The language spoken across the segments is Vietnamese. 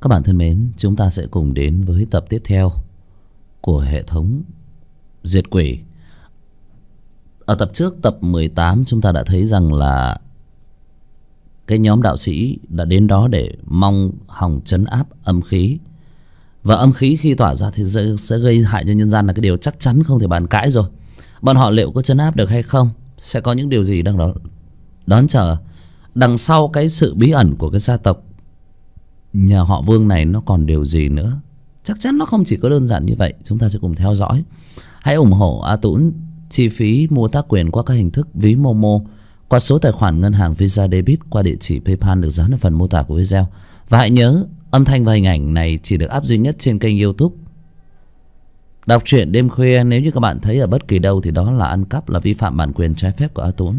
Các bạn thân mến, chúng ta sẽ cùng đến với tập tiếp theo của hệ thống Diệt Quỷ. Ở tập trước, tập 18, chúng ta đã thấy rằng là cái nhóm đạo sĩ đã đến đó để mong hòng trấn áp âm khí. Và âm khí khi tỏa ra thì sẽ gây hại cho nhân gian là cái điều chắc chắn không thể bàn cãi rồi. Bọn họ liệu có trấn áp được hay không? Sẽ có những điều gì đang đó đón chờ đằng sau cái sự bí ẩn của cái gia tộc nhà họ Vương này, nó còn điều gì nữa? Chắc chắn nó không chỉ có đơn giản như vậy. Chúng ta sẽ cùng theo dõi. Hãy ủng hộ A Tũng chi phí mua tác quyền qua các hình thức ví Momo, qua số tài khoản ngân hàng Visa Debit, qua địa chỉ PayPal được dán ở phần mô tả của video. Và hãy nhớ, âm thanh và hình ảnh này chỉ được up duy nhất trên kênh YouTube Đọc truyện đêm khuya. Nếu như các bạn thấy ở bất kỳ đâu thì đó là ăn cắp, là vi phạm bản quyền trái phép của A Tũng.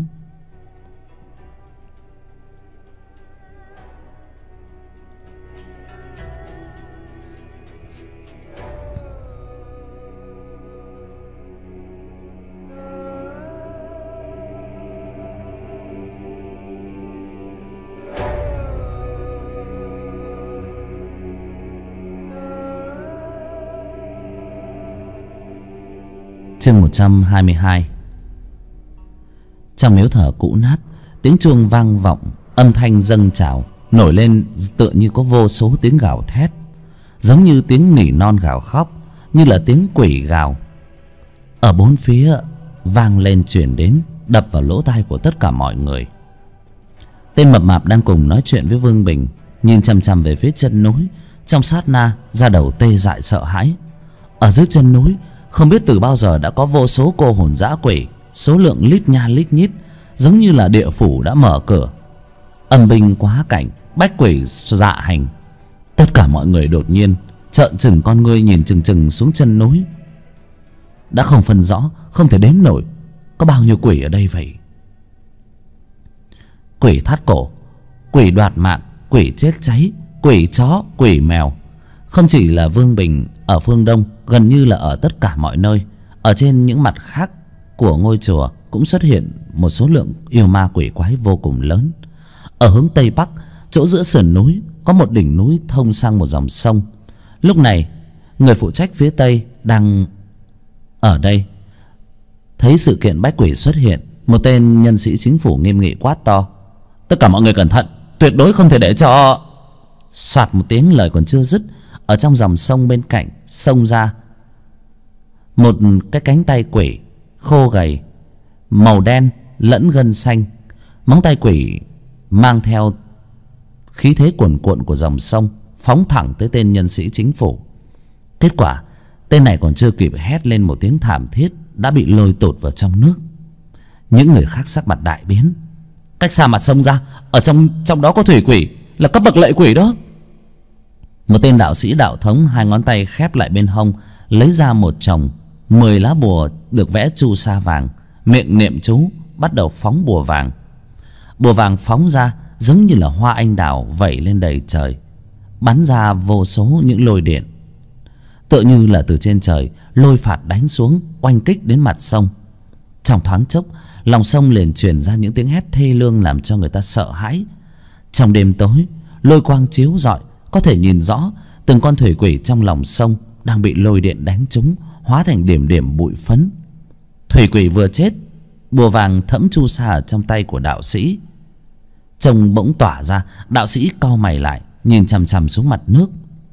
Chương 122. Trong miếu thờ cũ nát, tiếng chuông vang vọng, âm thanh dâng trào nổi lên, tựa như có vô số tiếng gào thét, giống như tiếng nỉ non gào khóc, như là tiếng quỷ gào. Ở bốn phía vang lên truyền đến, đập vào lỗ tai của tất cả mọi người. Tên mập mạp đang cùng nói chuyện với Vương Bình, nhìn chằm chằm về phía chân núi, trong sát na da đầu tê dại sợ hãi. Ở dưới chân núi không biết từ bao giờ đã có vô số cô hồn dã quỷ, số lượng lít nha lít nhít, giống như là địa phủ đã mở cửa. Âm binh quá cảnh, bách quỷ dạ hành. Tất cả mọi người đột nhiên trợn trừng con ngươi, nhìn chừng chừng xuống chân núi. Đã không phân rõ, không thể đếm nổi có bao nhiêu quỷ ở đây vậy. Quỷ thắt cổ, quỷ đoạt mạng, quỷ chết cháy, quỷ chó, quỷ mèo. Không chỉ là Vương Bình ở phương Đông, gần như là ở tất cả mọi nơi, ở trên những mặt khác của ngôi chùa cũng xuất hiện một số lượng yêu ma quỷ quái vô cùng lớn. Ở hướng Tây Bắc, chỗ giữa sườn núi, có một đỉnh núi thông sang một dòng sông. Lúc này, người phụ trách phía Tây đang ở đây. Thấy sự kiện bách quỷ xuất hiện, một tên nhân sĩ chính phủ nghiêm nghị quát to: tất cả mọi người cẩn thận, tuyệt đối không thể để cho... Soạt một tiếng, lời còn chưa dứt, ở trong dòng sông bên cạnh xông ra một cái cánh tay quỷ khô gầy, màu đen lẫn gân xanh. Móng tay quỷ mang theo khí thế cuồn cuộn của dòng sông, phóng thẳng tới tên nhân sĩ chính phủ. Kết quả tên này còn chưa kịp hét lên một tiếng thảm thiết đã bị lôi tụt vào trong nước. Những người khác sắc mặt đại biến. Cách xa mặt sông ra, ở trong đó có thủy quỷ, là cấp bậc lệ quỷ đó. Một tên đạo sĩ đạo thống, hai ngón tay khép lại bên hông, lấy ra một chồng 10 lá bùa được vẽ chu sa vàng, miệng niệm chú, bắt đầu phóng bùa vàng. Bùa vàng phóng ra giống như là hoa anh đào vẩy lên đầy trời, bắn ra vô số những lôi điện, tựa như là từ trên trời lôi phạt đánh xuống, oanh kích đến mặt sông. Trong thoáng chốc, lòng sông liền truyền ra những tiếng hét thê lương làm cho người ta sợ hãi. Trong đêm tối, lôi quang chiếu rọi, có thể nhìn rõ từng con thủy quỷ trong lòng sông đang bị lôi điện đánh trúng, hóa thành điểm điểm bụi phấn. Thủy quỷ vừa chết, bùa vàng thẫm chu sa ở trong tay của đạo sĩ trông bỗng tỏa ra. Đạo sĩ cau mày lại, nhìn chằm chằm xuống mặt nước.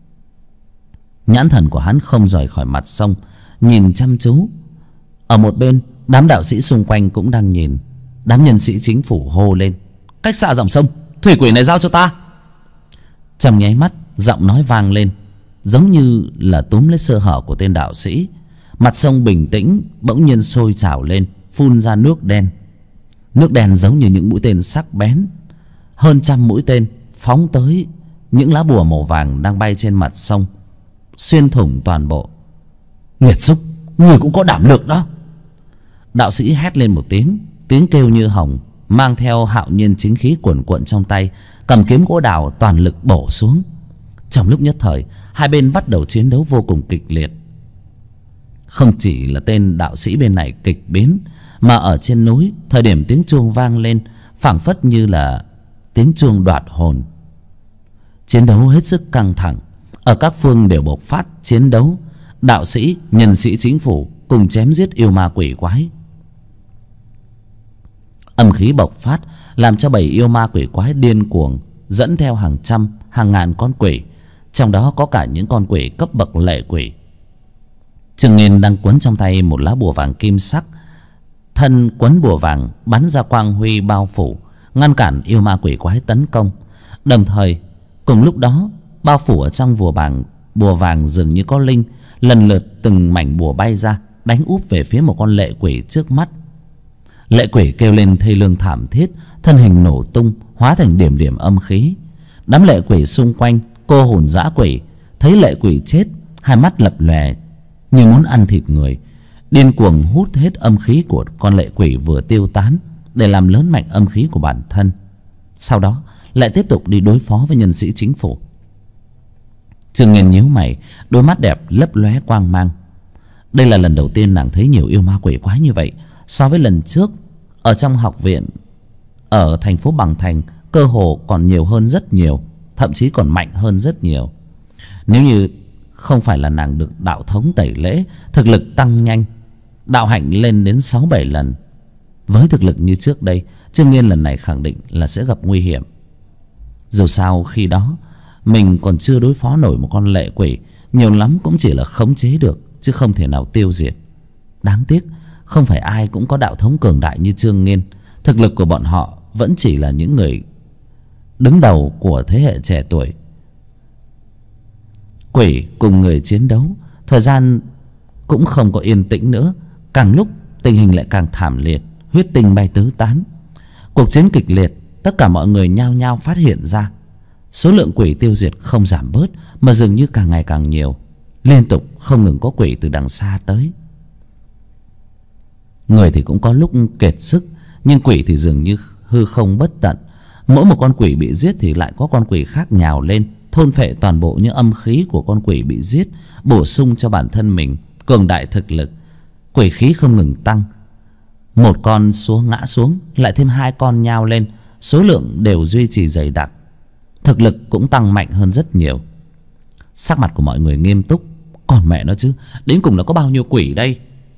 Nhãn thần của hắn không rời khỏi mặt sông, nhìn chăm chú. Ở một bên, đám đạo sĩ xung quanh cũng đang nhìn. Đám nhân sĩ chính phủ hô lên: cách xa dòng sông, thủy quỷ này giao cho ta. Trong nháy mắt, giọng nói vang lên, giống như là túm lấy sơ hở của tên đạo sĩ. Mặt sông bình tĩnh bỗng nhiên sôi trào lên, phun ra nước đen. Nước đen giống như những mũi tên sắc bén, hơn trăm mũi tên phóng tới những lá bùa màu vàng đang bay trên mặt sông, xuyên thủng toàn bộ. Nghiệt xúc, người cũng có đảm lực đó. Đạo sĩ hét lên một tiếng, tiếng kêu như hồng, mang theo hạo nhiên chính khí cuồn cuộn trong tay, cầm kiếm gỗ đào toàn lực bổ xuống. Trong lúc nhất thời, hai bên bắt đầu chiến đấu vô cùng kịch liệt. Không chỉ là tên đạo sĩ bên này kịch biến, mà ở trên núi, thời điểm tiếng chuông vang lên, phảng phất như là tiếng chuông đoạt hồn. Chiến đấu hết sức căng thẳng, ở các phương đều bộc phát chiến đấu. Đạo sĩ, nhân sĩ chính phủ cùng chém giết yêu ma quỷ quái. Âm khí bộc phát làm cho bầy yêu ma quỷ quái điên cuồng, dẫn theo hàng trăm hàng ngàn con quỷ, trong đó có cả những con quỷ cấp bậc lệ quỷ. Trương Nghiên đang quấn trong tay một lá bùa vàng kim sắc, thân quấn bùa vàng bắn ra quang huy bao phủ, ngăn cản yêu ma quỷ quái tấn công. Đồng thời cùng lúc đó, bao phủ ở trong bùa vàng dường như có linh, lần lượt từng mảnh bùa bay ra, đánh úp về phía một con lệ quỷ trước mắt. Lệ quỷ kêu lên thê lương thảm thiết, thân hình nổ tung, hóa thành điểm điểm âm khí. Đám lệ quỷ xung quanh, cô hồn dã quỷ thấy lệ quỷ chết, hai mắt lập lòe như muốn ăn thịt người, điên cuồng hút hết âm khí của con lệ quỷ vừa tiêu tán để làm lớn mạnh âm khí của bản thân. Sau đó lại tiếp tục đi đối phó với nhân sĩ chính phủ. Trương Nghiên nhíu mày, đôi mắt đẹp lấp lóe quang mang. Đây là lần đầu tiên nàng thấy nhiều yêu ma quỷ quái như vậy. So với lần trước ở trong học viện ở thành phố Bằng Thành, cơ hồ còn nhiều hơn rất nhiều, thậm chí còn mạnh hơn rất nhiều. Nếu như không phải là nàng được đạo thống tẩy lễ, thực lực tăng nhanh, đạo hạnh lên đến 6-7 lần. Với thực lực như trước đây, Trương Nghiên lần này khẳng định là sẽ gặp nguy hiểm. Dù sao khi đó mình còn chưa đối phó nổi một con lệ quỷ, nhiều lắm cũng chỉ là khống chế được, chứ không thể nào tiêu diệt. Đáng tiếc không phải ai cũng có đạo thống cường đại như Trương Nghiên. Thực lực của bọn họ vẫn chỉ là những người đứng đầu của thế hệ trẻ tuổi. Quỷ cùng người chiến đấu, thời gian cũng không có yên tĩnh nữa. Càng lúc tình hình lại càng thảm liệt, huyết tinh bay tứ tán. Cuộc chiến kịch liệt, tất cả mọi người nhao nhao phát hiện ra số lượng quỷ tiêu diệt không giảm bớt, mà dường như càng ngày càng nhiều. Liên tục không ngừng có quỷ từ đằng xa tới. Người thì cũng có lúc kiệt sức, nhưng quỷ thì dường như hư không bất tận. Mỗi một con quỷ bị giết thì lại có con quỷ khác nhào lên, thôn phệ toàn bộ những âm khí của con quỷ bị giết, bổ sung cho bản thân mình cường đại thực lực. Quỷ khí không ngừng tăng, một con ngã xuống, lại thêm 2 con nhào lên, số lượng đều duy trì dày đặc, thực lực cũng tăng mạnh hơn rất nhiều. Sắc mặt của mọi người nghiêm túc. Còn mẹ nó chứ, đến cùng là có bao nhiêu quỷ đây?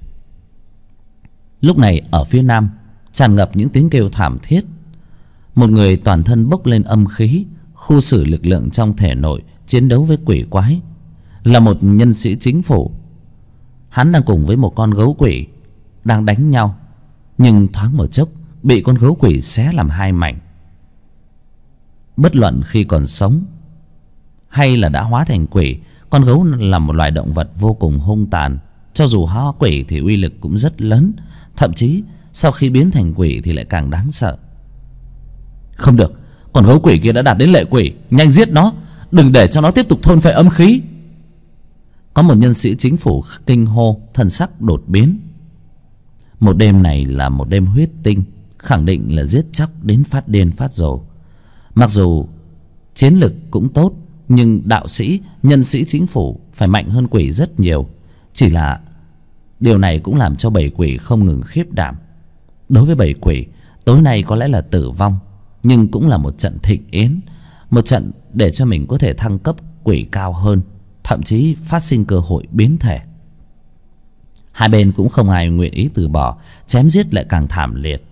Lúc này ở phía nam tràn ngập những tiếng kêu thảm thiết. Một người toàn thân bốc lên âm khí, khu xử lực lượng trong thể nội, chiến đấu với quỷ quái, là một nhân sĩ chính phủ. Hắn đang cùng với một con gấu quỷ đang đánh nhau, nhưng thoáng một chốc bị con gấu quỷ xé làm 2 mảnh. Bất luận khi còn sống hay là đã hóa thành quỷ, con gấu là một loài động vật vô cùng hung tàn. Cho dù hóa quỷ thì uy lực cũng rất lớn, thậm chí sau khi biến thành quỷ thì lại càng đáng sợ. Không được, con gấu quỷ kia đã đạt đến lệ quỷ, nhanh giết nó, đừng để cho nó tiếp tục thôn phệ âm khí. Có một nhân sĩ chính phủ kinh hô, thần sắc đột biến. Một đêm này là một đêm huyết tinh, khẳng định là giết chóc đến phát điên phát rồ. Mặc dù chiến lực cũng tốt, nhưng đạo sĩ, nhân sĩ chính phủ phải mạnh hơn quỷ rất nhiều. Chỉ là điều này cũng làm cho bầy quỷ không ngừng khiếp đảm. Đối với bầy quỷ, tối nay có lẽ là tử vong, nhưng cũng là một trận thịnh yến, một trận để cho mình có thể thăng cấp quỷ cao hơn, thậm chí phát sinh cơ hội biến thể. Hai bên cũng không ai nguyện ý từ bỏ, chém giết lại càng thảm liệt.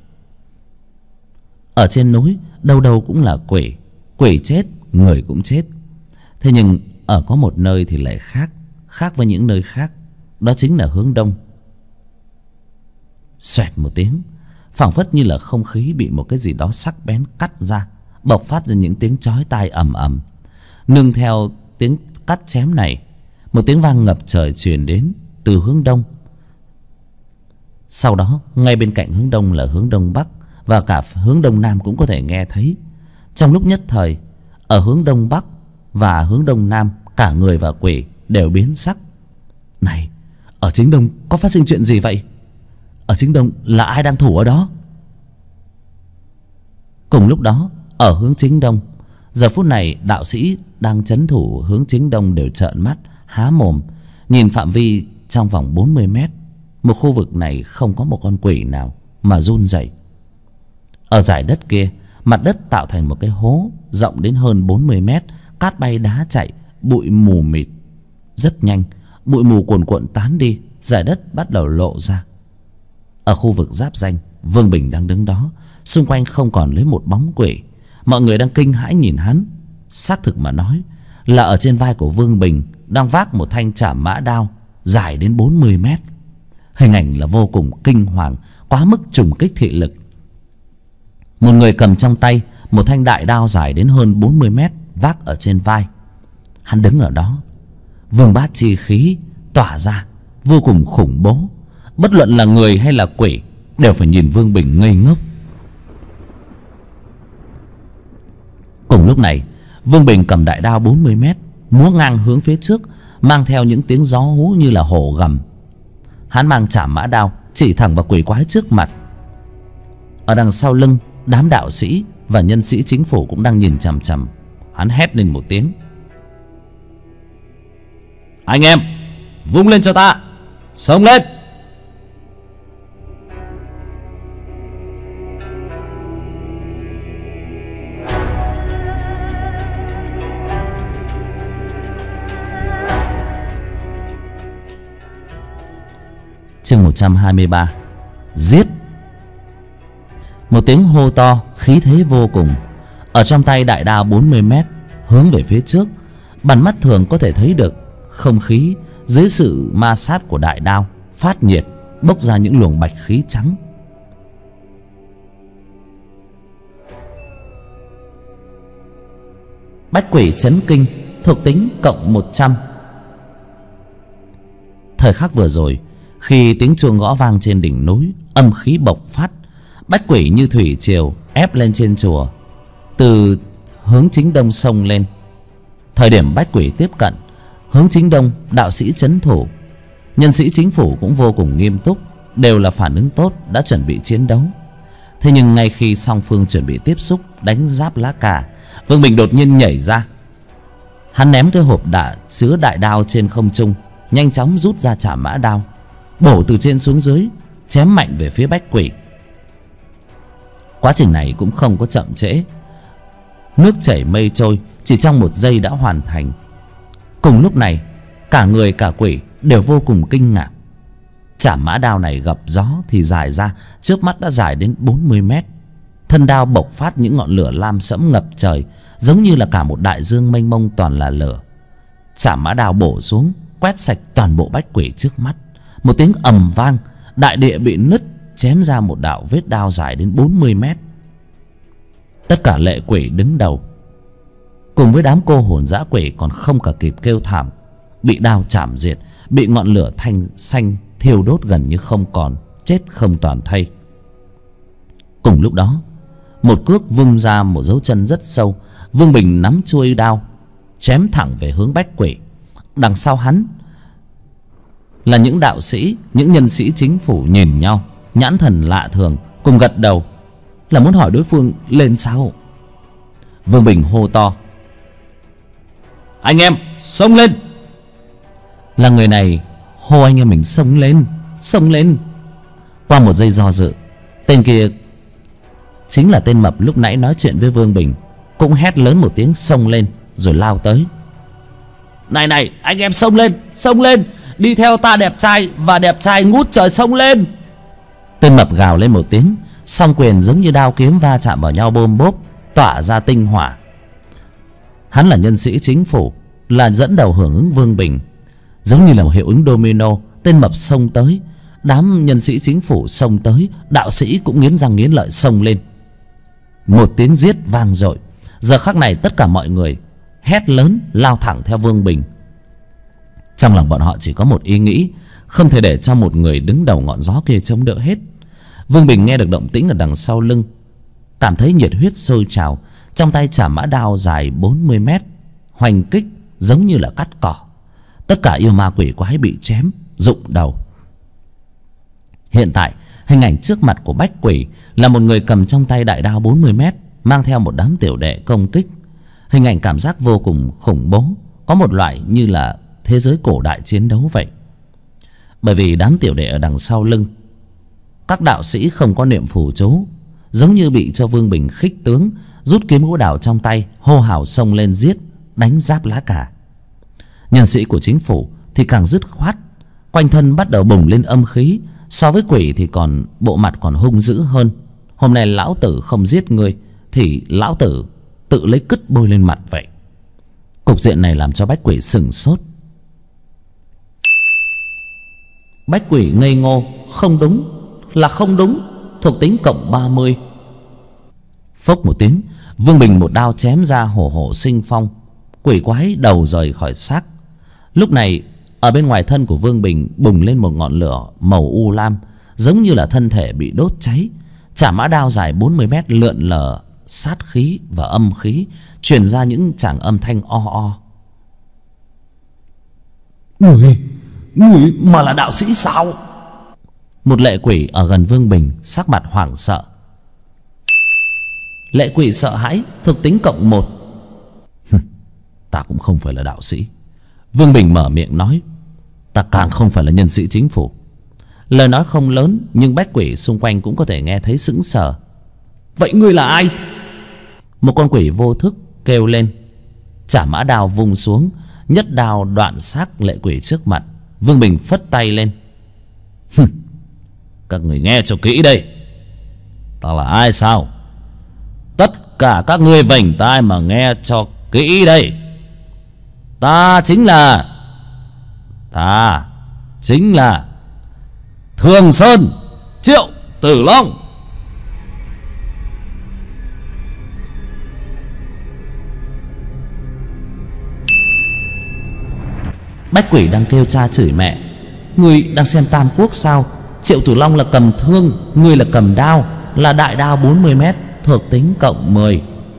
Ở trên núi đâu đâu cũng là quỷ, quỷ chết người cũng chết. Thế nhưng ở có một nơi thì lại khác với những nơi khác, đó chính là hướng đông. Xoẹt một tiếng, phảng phất như là không khí bị một cái gì đó sắc bén cắt ra, bộc phát ra những tiếng chói tai ầm ầm. Nương theo tiếng cắt chém này, một tiếng vang ngập trời truyền đến từ hướng đông. Sau đó ngay bên cạnh hướng đông là hướng đông bắc, và cả hướng đông nam cũng có thể nghe thấy. Trong lúc nhất thời, ở hướng đông bắc và hướng đông nam, cả người và quỷ đều biến sắc. Này, ở chính đông có phát sinh chuyện gì vậy? Ở chính đông là ai đang thủ ở đó? Cùng lúc đó, ở hướng chính đông, giờ phút này đạo sĩ đang trấn thủ hướng chính đông đều trợn mắt há mồm, nhìn phạm vi trong vòng 40 mét. Một khu vực này không có một con quỷ nào mà run rẩy. Ở dải đất kia, mặt đất tạo thành một cái hố rộng đến hơn 40 mét, Cát bay đá chạy, bụi mù mịt. Rất nhanh, bụi mù cuồn cuộn tán đi, dải đất bắt đầu lộ ra. Ở khu vực giáp ranh, Vương Bình đang đứng đó, xung quanh không còn lấy một bóng quỷ. Mọi người đang kinh hãi nhìn hắn. Xác thực mà nói là ở trên vai của Vương Bình đang vác một thanh trảm mã đao dài đến 40 mét. Hình ảnh là vô cùng kinh hoàng, quá mức trùng kích thị lực. Một người cầm trong tay một thanh đại đao dài đến hơn 40 mét vác ở trên vai. Hắn đứng ở đó, vương bát chi khí tỏa ra vô cùng khủng bố. Bất luận là người hay là quỷ đều phải nhìn Vương Bình ngây ngốc. Cùng lúc này, Vương Bình cầm đại đao 40 mét múa ngang hướng phía trước, mang theo những tiếng gió hú như là hổ gầm. Hắn mang trảm mã đao chỉ thẳng vào quỷ quái trước mặt. Ở đằng sau lưng, đám đạo sĩ và nhân sĩ chính phủ cũng đang nhìn chằm chằm. Hắn hét lên một tiếng: anh em, vung lên cho ta, xông lên! Chương 123: giết. Một tiếng hô to khí thế vô cùng. Ở trong tay đại đao 40 mét hướng về phía trước, bằng mắt thường có thể thấy được không khí dưới sự ma sát của đại đao phát nhiệt, bốc ra những luồng bạch khí trắng. Bách quỷ chấn kinh, thuộc tính cộng 100. Thời khắc vừa rồi, khi tiếng chuông gõ vang trên đỉnh núi, âm khí bộc phát, bách quỷ như thủy triều ép lên trên chùa, từ hướng chính đông xông lên. Thời điểm bách quỷ tiếp cận hướng chính đông, đạo sĩ trấn thủ, nhân sĩ chính phủ cũng vô cùng nghiêm túc, đều là phản ứng tốt, đã chuẩn bị chiến đấu. Thế nhưng ngay khi song phương chuẩn bị tiếp xúc đánh giáp lá cà, Vương Bình đột nhiên nhảy ra. Hắn ném cái hộp chứa đại đao trên không trung, nhanh chóng rút ra trảm mã đao, bổ từ trên xuống dưới, chém mạnh về phía bách quỷ. Quá trình này cũng không có chậm trễ, nước chảy mây trôi, chỉ trong 1 giây đã hoàn thành. Cùng lúc này, cả người cả quỷ đều vô cùng kinh ngạc. Trảm mã đao này gập gió thì dài ra, trước mắt đã dài đến 40 mét. Thân đao bộc phát những ngọn lửa lam sẫm ngập trời, giống như là cả một đại dương mênh mông toàn là lửa. Trảm mã đao bổ xuống, quét sạch toàn bộ bách quỷ trước mắt. Một tiếng ầm vang, đại địa bị nứt, chém ra một đạo vết đao dài đến 40 mét. Tất cả lệ quỷ đứng đầu cùng với đám cô hồn dã quỷ còn không cả kịp kêu thảm, bị đao chảm diệt, bị ngọn lửa thanh xanh thiêu đốt gần như không còn, chết không toàn thây. Cùng lúc đó, một cước vung ra một dấu chân rất sâu, Vương Bình nắm chuôi đao chém thẳng về hướng bách quỷ. Đằng sau hắn là những đạo sĩ, những nhân sĩ chính phủ nhìn nhau, nhãn thần lạ thường, cùng gật đầu, là muốn hỏi đối phương lên sao. Vương Bình hô to: anh em xông lên! Là người này hô anh em mình xông lên, xông lên. Qua 1 giây do dự, tên kia chính là tên mập lúc nãy nói chuyện với Vương Bình, cũng hét lớn một tiếng xông lên rồi lao tới. Này này, anh em xông lên, xông lên, đi theo ta đẹp trai và đẹp trai ngút trời xông lên! Tên mập gào lên một tiếng, song quyền giống như đao kiếm va chạm vào nhau bôm bốp, tỏa ra tinh hỏa. Hắn là nhân sĩ chính phủ, là dẫn đầu hưởng ứng Vương Bình. Giống như là một hiệu ứng domino, tên mập xông tới, đám nhân sĩ chính phủ xông tới, đạo sĩ cũng nghiến răng nghiến lợi xông lên. Một tiếng giết vang dội. Giờ khắc này tất cả mọi người hét lớn lao thẳng theo Vương Bình. Trong lòng bọn họ chỉ có một ý nghĩ, không thể để cho một người đứng đầu ngọn gió kia chống đỡ hết. Vương Bình nghe được động tĩnh ở đằng sau lưng, cảm thấy nhiệt huyết sôi trào, trong tay trảm mã đao dài 40 mét hoành kích giống như là cắt cỏ. Tất cả yêu ma quỷ quái bị chém rụng đầu. Hiện tại hình ảnh trước mặt của bách quỷ là một người cầm trong tay đại đao 40 mét, mang theo một đám tiểu đệ công kích. Hình ảnh cảm giác vô cùng khủng bố, có một loại như là thế giới cổ đại chiến đấu vậy. Bởi vì đám tiểu đệ ở đằng sau lưng, các đạo sĩ không có niệm phù chú, giống như bị cho Vương Bình khích tướng, rút kiếm gỗ đào trong tay, hô hào xông lên giết, đánh giáp lá cà. Nhân sĩ của chính phủ thì càng dứt khoát, quanh thân bắt đầu bùng lên âm khí. So với quỷ thì còn bộ mặt còn hung dữ hơn. Hôm nay lão tử không giết ngươi thì lão tử tự lấy cứt bôi lên mặt vậy. Cục diện này làm cho bách quỷ sửng sốt. Bách quỷ ngây ngô. Không đúng là không đúng. Thuộc tính cộng 30. Phốc một tiếng, Vương Bình một đao chém ra, hổ hổ sinh phong. Quỷ quái đầu rời khỏi xác. Lúc này ở bên ngoài thân của Vương Bình bùng lên một ngọn lửa màu u lam, giống như là thân thể bị đốt cháy. Chả mã đao dài 40 mét lượn lờ sát khí và âm khí, truyền ra những tràng âm thanh o o. Người mà là đạo sĩ sao? Một lệ quỷ ở gần Vương Bình sắc mặt hoảng sợ. Lệ quỷ sợ hãi, thuộc tính cộng 1. Ta cũng không phải là đạo sĩ. Vương Bình mở miệng nói. Ta càng không phải là nhân sĩ chính phủ. Lời nói không lớn, nhưng bách quỷ xung quanh cũng có thể nghe thấy sững sờ. Vậy ngươi là ai? Một con quỷ vô thức kêu lên. Chả mã đao vung xuống, nhất đao đoạn xác lệ quỷ trước mặt. Vương Bình phất tay lên. Các người nghe cho kỹ đây. Ta là ai sao? Tất cả các ngươi vểnh tai mà nghe cho kỹ đây. Ta chính là Thường Sơn Triệu Tử Long. Bách quỷ đang kêu cha chửi mẹ. Ngươi đang xem Tam Quốc sao? Triệu Tử Long là cầm thương, ngươi là cầm đao, là đại đao 40 mét, thuộc tính cộng 10.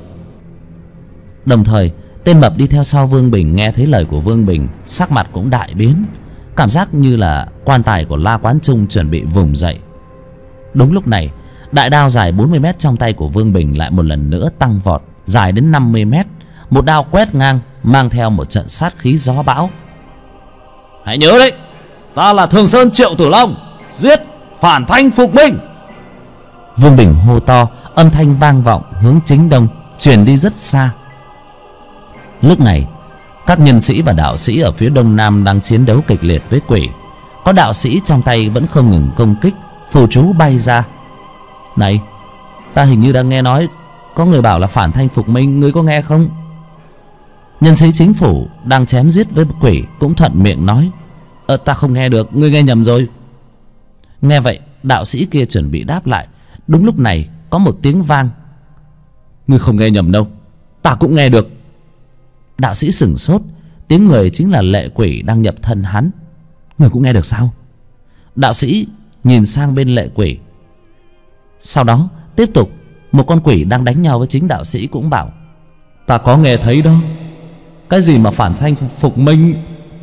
Đồng thời tên mập đi theo sau Vương Bình nghe thấy lời của Vương Bình, sắc mặt cũng đại biến, cảm giác như là quan tài của La Quán Trung chuẩn bị vùng dậy. Đúng lúc này, đại đao dài 40 mét trong tay của Vương Bình lại một lần nữa tăng vọt, dài đến 50 mét. Một đao quét ngang, mang theo một trận sát khí gió bão. Hãy nhớ đấy, ta là Thường Sơn Triệu Tử Long, giết phản thanh phục minh. Vương Bình hô to, âm thanh vang vọng hướng chính đông, truyền đi rất xa. Lúc này các nhân sĩ và đạo sĩ ở phía đông nam đang chiến đấu kịch liệt với quỷ. Có đạo sĩ trong tay vẫn không ngừng công kích, phù chú bay ra. Này, ta hình như đang nghe nói có người bảo là phản thanh phục minh, ngươi có nghe không? Nhân sĩ chính phủ đang chém giết với quỷ cũng thuận miệng nói. Ta không nghe được, ngươi nghe nhầm rồi. Nghe vậy, đạo sĩ kia chuẩn bị đáp lại. Đúng lúc này có một tiếng vang. Ngươi không nghe nhầm đâu, ta cũng nghe được. Đạo sĩ sửng sốt, tiếng người chính là lệ quỷ đang nhập thân hắn. Ngươi cũng nghe được sao? Đạo sĩ nhìn sang bên lệ quỷ. Sau đó tiếp tục, một con quỷ đang đánh nhau với chính đạo sĩ cũng bảo. Ta có nghe thấy đó. Cái gì mà phản thanh phục minh?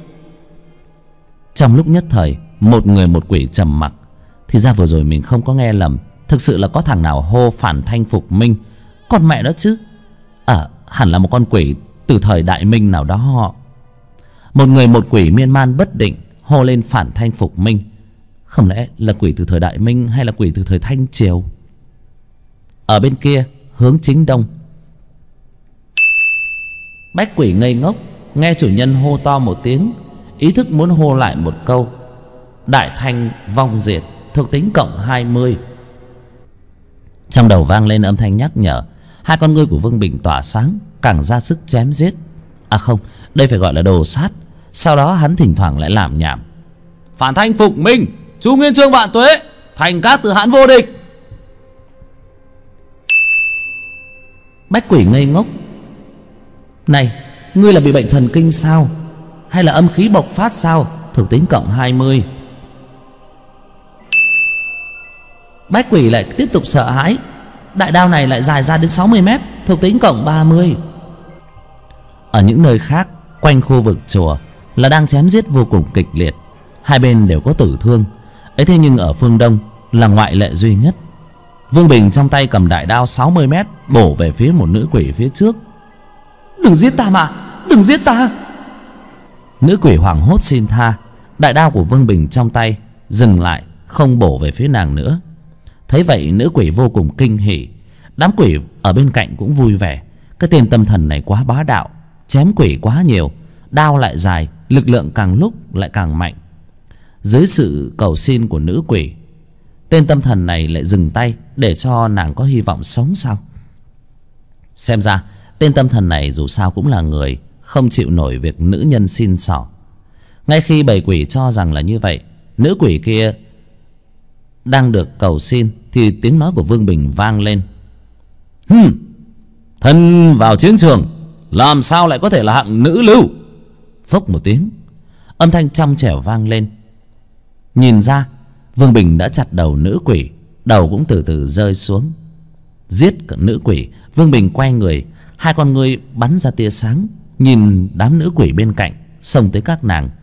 Trong lúc nhất thời, một người một quỷ trầm mặc. Thì ra vừa rồi mình không có nghe lầm, thực sự là có thằng nào hô phản thanh phục minh. Còn mẹ đó chứ, hẳn là một con quỷ từ thời Đại Minh nào đó. Một người một quỷ miên man bất định hô lên phản thanh phục minh. Không lẽ là quỷ từ thời Đại Minh hay là quỷ từ thời Thanh Triều? Ở bên kia hướng chính đông, bách quỷ ngây ngốc nghe chủ nhân hô to một tiếng, ý thức muốn hô lại một câu. Đại thanh vong diệt, thuộc tính cộng 20. Trong đầu vang lên âm thanh nhắc nhở. Hai con ngươi của Vương Bình tỏa sáng, càng ra sức chém giết. Không, đây phải gọi là đồ sát. Sau đó hắn thỉnh thoảng lại làm nhảm. Phản thanh phục minh, chu nguyên chương vạn tuế, thành các từ hãn vô địch. Bách quỷ ngây ngốc. Này, ngươi là bị bệnh thần kinh sao? Hay là âm khí bộc phát sao? Thuộc tính cộng 20. Bách quỷ lại tiếp tục sợ hãi. Đại đao này lại dài ra đến 60 mét, thuộc tính cộng 30. Ở những nơi khác quanh khu vực chùa là đang chém giết vô cùng kịch liệt, hai bên đều có tử thương ấy. Thế nhưng ở phương đông là ngoại lệ duy nhất. Vương Bình trong tay cầm đại đao 60 mét bổ về phía một nữ quỷ phía trước. Đừng giết ta mà, đừng giết ta. Nữ quỷ hoảng hốt xin tha. Đại đao của Vương Bình trong tay dừng lại, không bổ về phía nàng nữa. Thấy vậy nữ quỷ vô cùng kinh hỉ. Đám quỷ ở bên cạnh cũng vui vẻ. Cái tên tâm thần này quá bá đạo, chém quỷ quá nhiều, đao lại dài, lực lượng càng lúc lại càng mạnh. Dưới sự cầu xin của nữ quỷ, tên tâm thần này lại dừng tay để cho nàng có hy vọng sống sao? Xem ra tên tâm thần này dù sao cũng là người không chịu nổi việc nữ nhân xin xỏ. Ngay khi bầy quỷ cho rằng là như vậy, nữ quỷ kia đang được cầu xin thì tiếng nói của Vương Bình vang lên. Thân vào chiến trường, làm sao lại có thể là hạng nữ lưu? Phốc một tiếng, âm thanh trong trẻo vang lên. Nhìn ra, Vương Bình đã chặt đầu nữ quỷ, đầu cũng từ từ rơi xuống. Giết cả nữ quỷ, Vương Bình quay người, hai con ngươi bắn ra tia sáng, nhìn đám nữ quỷ bên cạnh, xông tới các nàng.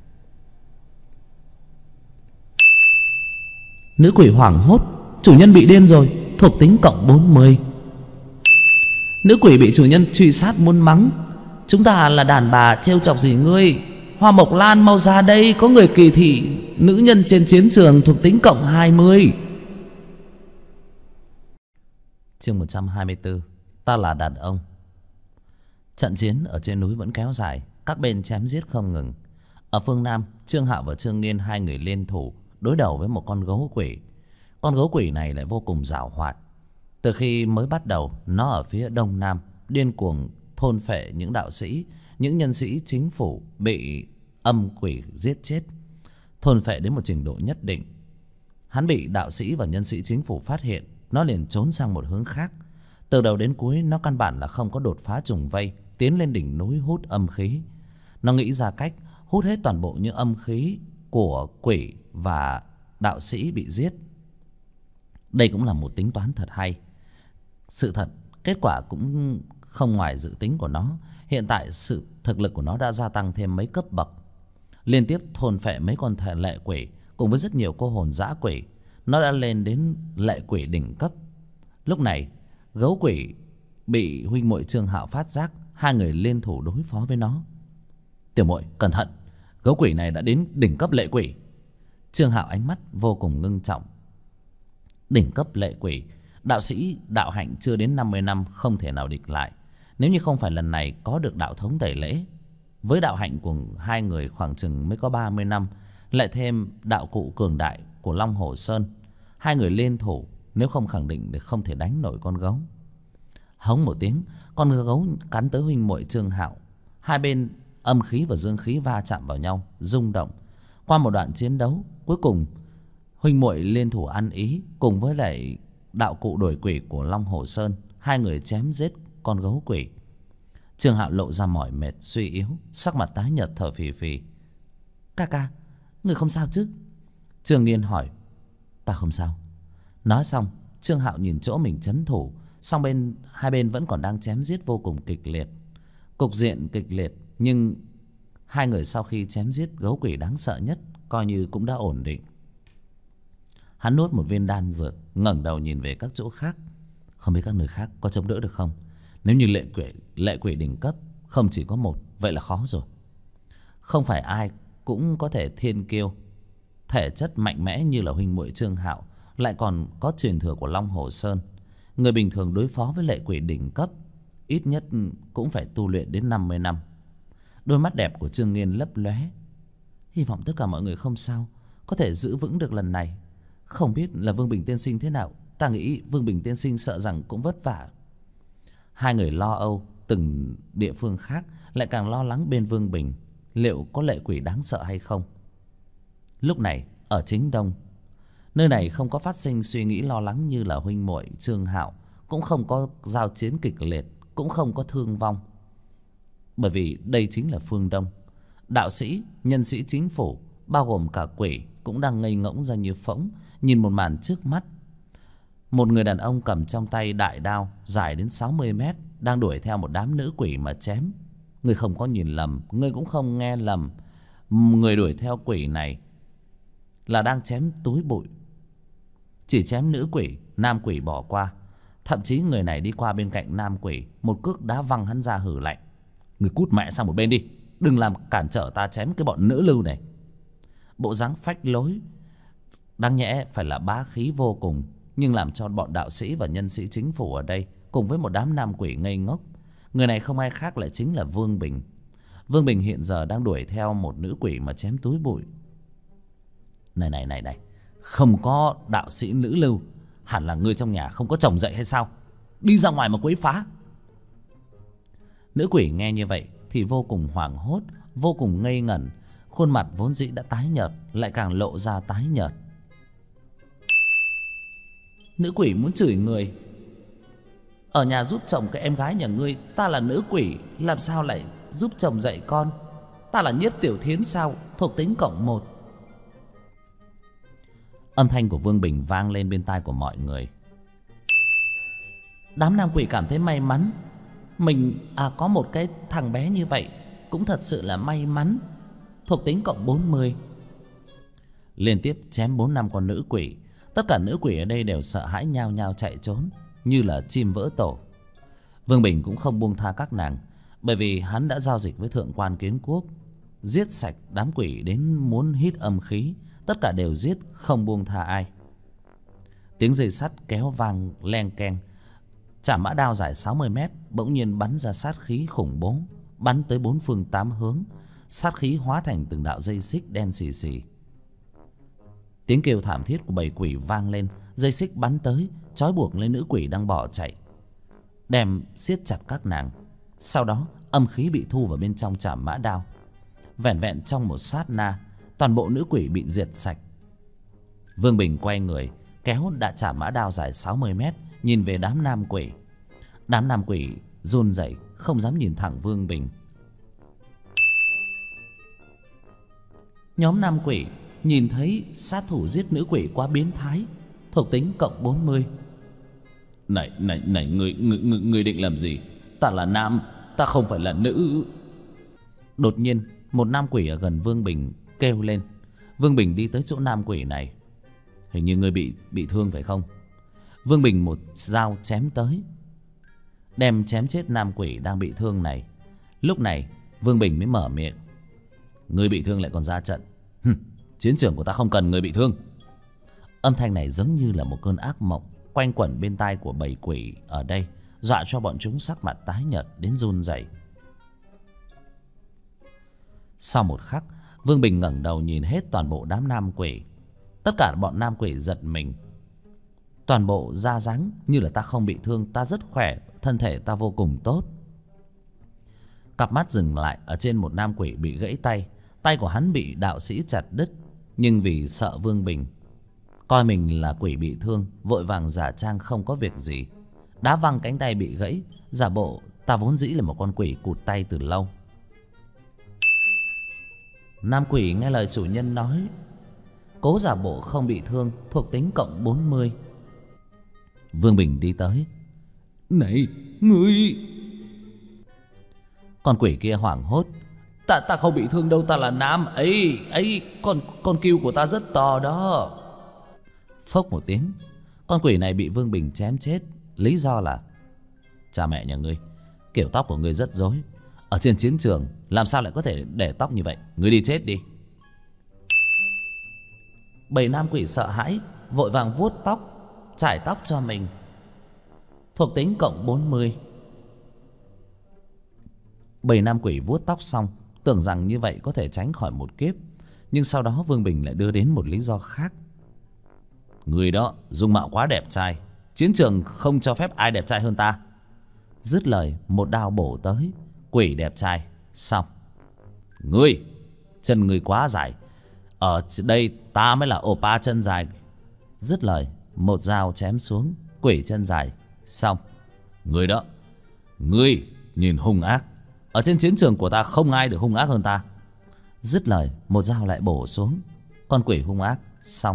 Nữ quỷ hoảng hốt, chủ nhân bị điên rồi, thuộc tính cộng 40. Nữ quỷ bị chủ nhân truy sát muốn mắng. Chúng ta là đàn bà trêu chọc gì ngươi? Hoa Mộc Lan mau ra đây, có người kỳ thị nữ nhân trên chiến trường thuộc tính cộng 20. Chương 124. Ta là đàn ông. Trận chiến ở trên núi vẫn kéo dài, các bên chém giết không ngừng. Ở phương Nam, Trương Hạo và Trương Nghiên hai người liên thủ đối đầu với một con gấu quỷ. Con gấu quỷ này lại vô cùng giàu hoạt. Từ khi mới bắt đầu, nó ở phía đông nam điên cuồng thôn phệ những đạo sĩ, những nhân sĩ chính phủ bị âm quỷ giết chết, thôn phệ đến một trình độ nhất định. Hắn bị đạo sĩ và nhân sĩ chính phủ phát hiện, nó liền trốn sang một hướng khác. Từ đầu đến cuối nó căn bản là không có đột phá trùng vây, tiến lên đỉnh núi hút âm khí. Nó nghĩ ra cách hút hết toàn bộ những âm khí của quỷ và đạo sĩ bị giết. Đây cũng là một tính toán thật hay. Sự thật, kết quả cũng không ngoài dự tính của nó. Hiện tại sự thực lực của nó đã gia tăng thêm mấy cấp bậc, liên tiếp thôn phệ mấy con thể lệ quỷ cùng với rất nhiều cô hồn dã quỷ. Nó đã lên đến lệ quỷ đỉnh cấp. Lúc này gấu quỷ bị huynh muội Trương Hạo phát giác, hai người liên thủ đối phó với nó. Tiểu muội cẩn thận, gấu quỷ này đã đến đỉnh cấp lệ quỷ. Trương Hạo ánh mắt vô cùng ngưng trọng. Đỉnh cấp lệ quỷ, đạo sĩ đạo hạnh chưa đến 50 năm không thể nào địch lại. Nếu như không phải lần này có được đạo thống tẩy lễ, với đạo hạnh của hai người khoảng chừng mới có 30 năm, lại thêm đạo cụ cường đại của Long Hồ Sơn, hai người liên thủ nếu không khẳng định thì không thể đánh nổi con gấu. Hống một tiếng, con gấu cắn tới huynh muội Trương Hạo. Hai bên âm khí và dương khí va chạm vào nhau, rung động. Qua một đoạn chiến đấu, cuối cùng huynh muội liên thủ ăn ý, cùng với lại đạo cụ đuổi quỷ của Long Hồ Sơn, hai người chém giết con gấu quỷ. Trương Hạo lộ ra mỏi mệt, suy yếu, sắc mặt tái nhợt, thở phì phì. Ca ca, người không sao chứ? Trương Nghiên hỏi. Ta không sao. Nói xong, Trương Hạo nhìn chỗ mình trấn thủ, song hai bên vẫn còn đang chém giết vô cùng kịch liệt. Cục diện kịch liệt, nhưng hai người sau khi chém giết gấu quỷ đáng sợ nhất coi như cũng đã ổn định. Hắn nuốt một viên đan dược, ngẩng đầu nhìn về các chỗ khác. Không biết các nơi khác có chống đỡ được không? Nếu như lệ quỷ đỉnh cấp không chỉ có một, vậy là khó rồi. Không phải ai cũng có thể thiên kiêu, thể chất mạnh mẽ như là huynh muội Trương Hạo, lại còn có truyền thừa của Long Hồ Sơn. Người bình thường đối phó với lệ quỷ đỉnh cấp ít nhất cũng phải tu luyện đến 50 năm. Đôi mắt đẹp của Trương Nghiên lấp lóe. Hy vọng tất cả mọi người không sao, có thể giữ vững được lần này. Không biết là Vương Bình tiên sinh thế nào, ta nghĩ Vương Bình tiên sinh sợ rằng cũng vất vả. Hai người lo âu từng địa phương khác, lại càng lo lắng bên Vương Bình liệu có lệ quỷ đáng sợ hay không. Lúc này ở chính đông, nơi này không có phát sinh suy nghĩ lo lắng như là huynh muội Trương Hạo, cũng không có giao chiến kịch liệt, cũng không có thương vong. Bởi vì đây chính là phương Đông. Đạo sĩ, nhân sĩ chính phủ, bao gồm cả quỷ, cũng đang ngây ngỗng ra như phỗng, nhìn một màn trước mắt. Một người đàn ông cầm trong tay đại đao dài đến 60 mét, đang đuổi theo một đám nữ quỷ mà chém. Người không có nhìn lầm, người cũng không nghe lầm. Người đuổi theo quỷ này là đang chém túi bụi. Chỉ chém nữ quỷ, nam quỷ bỏ qua. Thậm chí người này đi qua bên cạnh nam quỷ, một cước đá văng hắn ra hử lạnh. Người cút mẹ sang một bên đi, đừng làm cản trở ta chém cái bọn nữ lưu này. Bộ dáng phách lối, đáng nhẽ phải là bá khí vô cùng, nhưng làm cho bọn đạo sĩ và nhân sĩ chính phủ ở đây cùng với một đám nam quỷ ngây ngốc. Người này không ai khác lại chính là Vương Bình. Vương Bình hiện giờ đang đuổi theo một nữ quỷ mà chém túi bụi. Này, không có đạo sĩ nữ lưu, hẳn là ngươi trong nhà không có chồng dậy hay sao? Đi ra ngoài mà quấy phá. Nữ quỷ nghe như vậy thì vô cùng hoảng hốt, vô cùng ngây ngẩn. Khuôn mặt vốn dĩ đã tái nhợt lại càng lộ ra tái nhợt. Nữ quỷ muốn chửi người. Ở nhà giúp chồng cái em gái nhà ngươi, ta là nữ quỷ, làm sao lại giúp chồng dạy con? Ta là Nhiếp Tiểu Thiến sao? Thuộc tính +1. Âm thanh của Vương Bình vang lên bên tai của mọi người. Đám nam quỷ cảm thấy may mắn. Mình có một cái thằng bé như vậy cũng thật sự là may mắn. Thuộc tính +40. Liên tiếp chém 4-5 con nữ quỷ. Tất cả nữ quỷ ở đây đều sợ hãi nhao nhao chạy trốn như là chim vỡ tổ. Vương Bình cũng không buông tha các nàng, bởi vì hắn đã giao dịch với Thượng Quan Kiến Quốc, giết sạch đám quỷ đến muốn hít âm khí. Tất cả đều giết, không buông tha ai. Tiếng dây sắt kéo vang leng keng. Chảm mã đao dài 60 mét bỗng nhiên bắn ra sát khí khủng bố, bắn tới 4 phương 8 hướng. Sát khí hóa thành từng đạo dây xích đen xì xì. Tiếng kêu thảm thiết của bầy quỷ vang lên. Dây xích bắn tới, trói buộc lấy nữ quỷ đang bỏ chạy, đem siết chặt các nàng. Sau đó âm khí bị thu vào bên trong chảm mã đao. Vẻn vẹn trong một sát na, toàn bộ nữ quỷ bị diệt sạch. Vương Bình quay người kéo đã chảm mã đao dài 60 mét, nhìn về đám nam quỷ. Đám nam quỷ run rẩy, không dám nhìn thẳng Vương Bình. Nhóm nam quỷ nhìn thấy sát thủ giết nữ quỷ quá biến thái, thuộc tính +40. Này, người định làm gì? Ta là nam, ta không phải là nữ. Đột nhiên một nam quỷ ở gần Vương Bình kêu lên. Vương Bình đi tới chỗ nam quỷ này. Hình như ngươi bị thương phải không? Vương Bình một dao chém tới, đem chém chết nam quỷ đang bị thương này. Lúc này Vương Bình mới mở miệng. Ngươi bị thương lại còn ra trận. Chiến trường của ta không cần người bị thương. Âm thanh này giống như là một cơn ác mộng quanh quẩn bên tai của bầy quỷ ở đây, dọa cho bọn chúng sắc mặt tái nhợt đến run rẩy. Sau một khắc, Vương Bình ngẩng đầu nhìn hết toàn bộ đám nam quỷ. Tất cả bọn nam quỷ giật mình. Toàn bộ da dáng như là ta không bị thương, ta rất khỏe, thân thể ta vô cùng tốt. Cặp mắt dừng lại ở trên một nam quỷ bị gãy tay. Tay của hắn bị đạo sĩ chặt đứt, nhưng vì sợ Vương Bình coi mình là quỷ bị thương, vội vàng giả trang không có việc gì, đá văng cánh tay bị gãy, giả bộ ta vốn dĩ là một con quỷ cụt tay từ lâu. Nam quỷ nghe lời chủ nhân nói, cố giả bộ không bị thương, thuộc tính +40. Vương Bình đi tới. Này, ngươi! Con quỷ kia hoảng hốt. Ta không bị thương đâu, ta là nam. Ấy, con cừu của ta rất to đó. Phốc một tiếng, con quỷ này bị Vương Bình chém chết. Lý do là cha mẹ nhà ngươi, kiểu tóc của ngươi rất rối. Ở trên chiến trường làm sao lại có thể để tóc như vậy? Ngươi đi chết đi. Bầy nam quỷ sợ hãi, vội vàng vuốt tóc, chải tóc cho mình. Thuộc tính +40. Bầy nam quỷ vuốt tóc xong, tưởng rằng như vậy có thể tránh khỏi một kiếp. Nhưng sau đó Vương Bình lại đưa đến một lý do khác. Người đó dung mạo quá đẹp trai, chiến trường không cho phép ai đẹp trai hơn ta. Dứt lời một đao bổ tới. Quỷ đẹp trai xong. Ngươi, chân ngươi quá dài, ở đây ta mới là oppa chân dài. Dứt lời một dao chém xuống. Quỷ chân dài xong. Ngươi đó, ngươi nhìn hung ác, ở trên chiến trường của ta không ai được hung ác hơn ta. Dứt lời một dao lại bổ xuống. Con quỷ hung ác xong.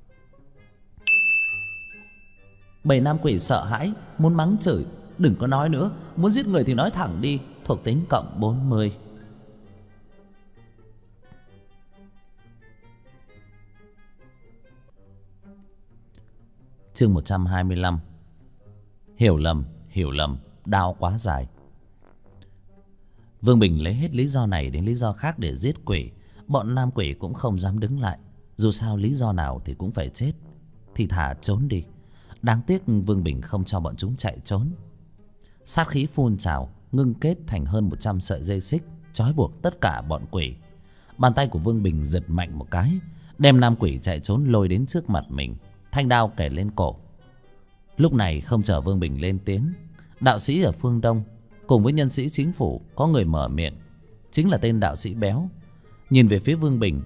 Bầy nam quỷ sợ hãi, muốn mắng chửi. Đừng có nói nữa, muốn giết người thì nói thẳng đi. Thuộc tính +40. Chương 125. Hiểu lầm, đao quá dài. Vương Bình lấy hết lý do này đến lý do khác để giết quỷ. Bọn nam quỷ cũng không dám đứng lại, dù sao lý do nào thì cũng phải chết, thì thả trốn đi. Đáng tiếc Vương Bình không cho bọn chúng chạy trốn. Sát khí phun trào, ngưng kết thành hơn 100 sợi dây xích trói buộc tất cả bọn quỷ. Bàn tay của Vương Bình giật mạnh một cái, đem nam quỷ chạy trốn lôi đến trước mặt mình, thanh đao kể lên cổ. Lúc này không chờ Vương Bình lên tiếng, đạo sĩ ở phương Đông cùng với nhân sĩ chính phủ có người mở miệng, chính là tên đạo sĩ béo. Nhìn về phía Vương Bình: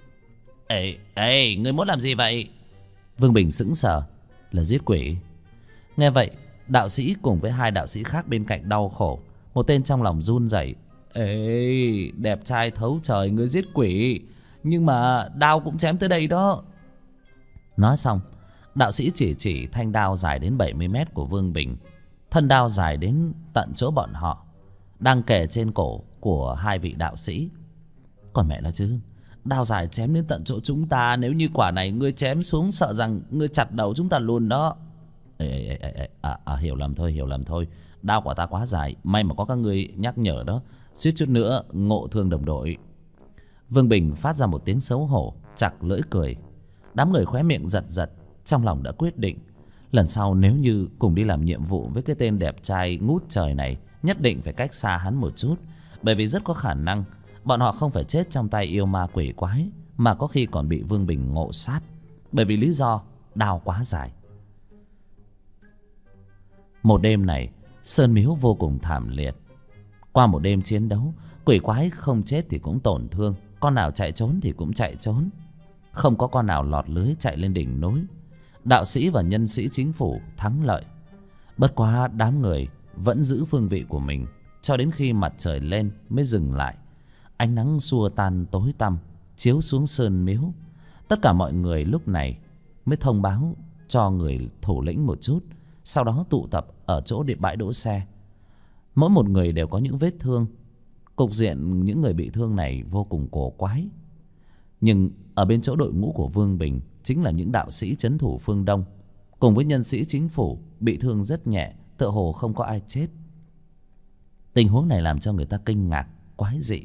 Ê, ngươi muốn làm gì vậy? Vương Bình sững sờ: Là giết quỷ. Nghe vậy, đạo sĩ cùng với hai đạo sĩ khác bên cạnh đau khổ. Một tên trong lòng run rẩy: Ê, đẹp trai thấu trời, ngươi giết quỷ, nhưng mà đao cũng chém tới đây đó. Nói xong, đạo sĩ chỉ thanh đao dài đến 70 mét của Vương Bình. Thân đao dài đến tận chỗ bọn họ, đang kề trên cổ của hai vị đạo sĩ. Còn mẹ nó chứ, đao dài chém đến tận chỗ chúng ta, nếu như quả này ngươi chém xuống sợ rằng ngươi chặt đầu chúng ta luôn đó. Hiểu lầm thôi, đao của ta quá dài, may mà có các ngươi nhắc nhở đó, suýt chút nữa ngộ thương đồng đội. Vương Bình phát ra một tiếng xấu hổ, chặt lưỡi cười. Đám người khóe miệng giật giật, trong lòng đã quyết định, lần sau nếu như cùng đi làm nhiệm vụ với cái tên đẹp trai ngút trời này, nhất định phải cách xa hắn một chút, bởi vì rất có khả năng bọn họ không phải chết trong tay yêu ma quỷ quái, mà có khi còn bị Vương Bình ngộ sát, bởi vì lý do đao quá dài. Một đêm này, sơn miếu vô cùng thảm liệt. Qua một đêm chiến đấu, quỷ quái không chết thì cũng tổn thương, con nào chạy trốn thì cũng chạy trốn, không có con nào lọt lưới chạy lên đỉnh núi. Đạo sĩ và nhân sĩ chính phủ thắng lợi. Bất quá đám người vẫn giữ phương vị của mình cho đến khi mặt trời lên mới dừng lại. Ánh nắng xua tan tối tăm, chiếu xuống sơn miếu. Tất cả mọi người lúc này mới thông báo cho người thủ lĩnh một chút, sau đó tụ tập ở chỗ bãi đỗ xe. Mỗi một người đều có những vết thương. Cục diện những người bị thương này vô cùng cổ quái. Nhưng ở bên chỗ đội ngũ của Vương Bình chính là những đạo sĩ trấn thủ phương Đông cùng với nhân sĩ chính phủ bị thương rất nhẹ, tựa hồ không có ai chết. Tình huống này làm cho người ta kinh ngạc, quái dị.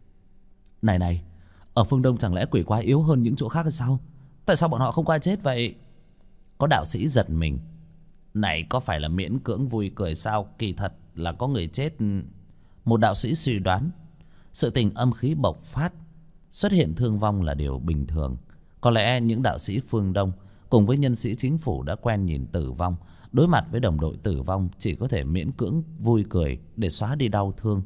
Này, ở phương Đông chẳng lẽ quỷ quái yếu hơn những chỗ khác hay sao? Tại sao bọn họ không có ai chết vậy? Có đạo sĩ giật mình: Này, có phải là miễn cưỡng vui cười sao? Kỳ thật là có người chết. Một đạo sĩ suy đoán, sự tình âm khí bộc phát, xuất hiện thương vong là điều bình thường. Có lẽ những đạo sĩ phương Đông cùng với nhân sĩ chính phủ đã quen nhìn tử vong, đối mặt với đồng đội tử vong chỉ có thể miễn cưỡng vui cười để xóa đi đau thương.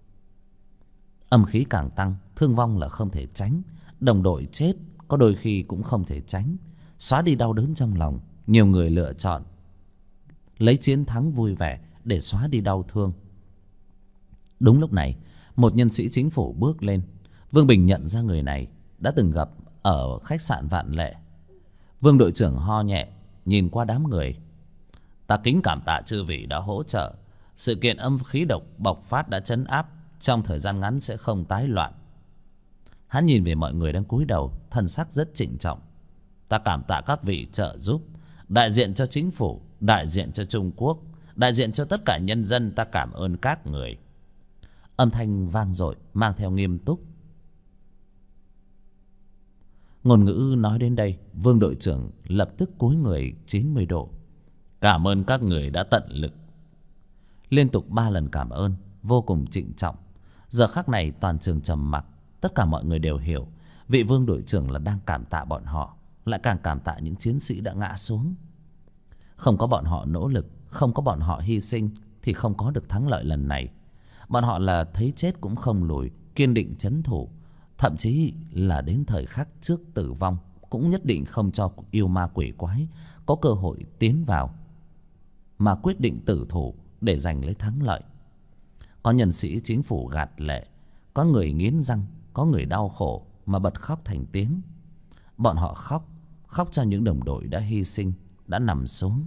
Âm khí càng tăng, thương vong là không thể tránh. Đồng đội chết có đôi khi cũng không thể tránh. Xóa đi đau đớn trong lòng, nhiều người lựa chọn lấy chiến thắng vui vẻ để xóa đi đau thương. Đúng lúc này, một nhân sĩ chính phủ bước lên. Vương Bình nhận ra người này đã từng gặp ở khách sạn Vạn Lệ. Vương đội trưởng ho nhẹ, nhìn qua đám người: Ta kính cảm tạ chư vị đã hỗ trợ. Sự kiện âm khí độc bộc phát đã trấn áp, trong thời gian ngắn sẽ không tái loạn. Hắn nhìn về mọi người đang cúi đầu, thần sắc rất trịnh trọng: Ta cảm tạ các vị trợ giúp, đại diện cho chính phủ, đại diện cho Trung Quốc, đại diện cho tất cả nhân dân, ta cảm ơn các người. Âm thanh vang dội mang theo nghiêm túc. Ngôn ngữ nói đến đây, Vương đội trưởng lập tức cúi người 90 độ: Cảm ơn các người đã tận lực. Liên tục 3 lần cảm ơn, vô cùng trịnh trọng. Giờ khắc này toàn trường trầm mặc. Tất cả mọi người đều hiểu vị Vương đội trưởng là đang cảm tạ bọn họ, lại càng cảm tạ những chiến sĩ đã ngã xuống. Không có bọn họ nỗ lực, không có bọn họ hy sinh thì không có được thắng lợi lần này. Bọn họ là thấy chết cũng không lùi, kiên định trấn thủ, thậm chí là đến thời khắc trước tử vong cũng nhất định không cho yêu ma quỷ quái có cơ hội tiến vào, mà quyết định tử thủ để giành lấy thắng lợi. Có nhân sĩ chính phủ gạt lệ, có người nghiến răng, có người đau khổ mà bật khóc thành tiếng. Bọn họ khóc cho những đồng đội đã hy sinh, đã nằm xuống.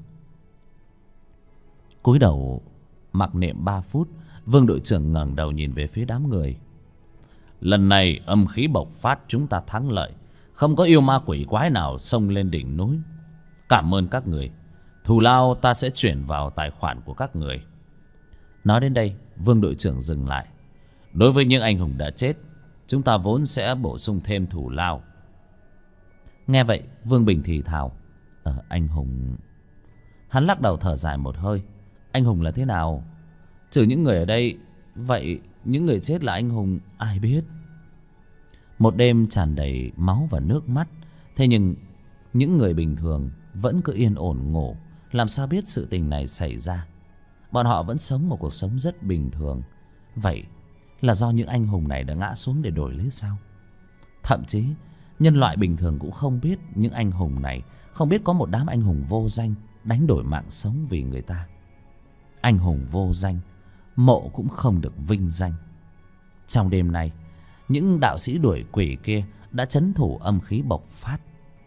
Cúi đầu mặc niệm 3 phút, Vương đội trưởng ngẩng đầu nhìn về phía đám người: Lần này âm khí bộc phát, chúng ta thắng lợi, không có yêu ma quỷ quái nào xông lên đỉnh núi. Cảm ơn các người, thù lao ta sẽ chuyển vào tài khoản của các người. Nói đến đây, Vương đội trưởng dừng lại: Đối với những anh hùng đã chết, chúng ta vốn sẽ bổ sung thêm thù lao. Nghe vậy, Vương Bình thì thào: Anh hùng... Hắn lắc đầu thở dài một hơi: Anh hùng là thế nào? Trừ những người ở đây Vậy những người chết là anh hùng ai biết? Một đêm tràn đầy máu và nước mắt. Thế nhưng những người bình thường vẫn cứ yên ổn ngủ, làm sao biết sự tình này xảy ra. Bọn họ vẫn sống một cuộc sống rất bình thường. Vậy là do những anh hùng này đã ngã xuống để đổi lấy sao? Thậm chí nhân loại bình thường cũng không biết những anh hùng này, không biết có một đám anh hùng vô danh đánh đổi mạng sống vì người ta. Anh hùng vô danh, mộ cũng không được vinh danh. Trong đêm nay, những đạo sĩ đuổi quỷ kia đã trấn thủ âm khí bộc phát.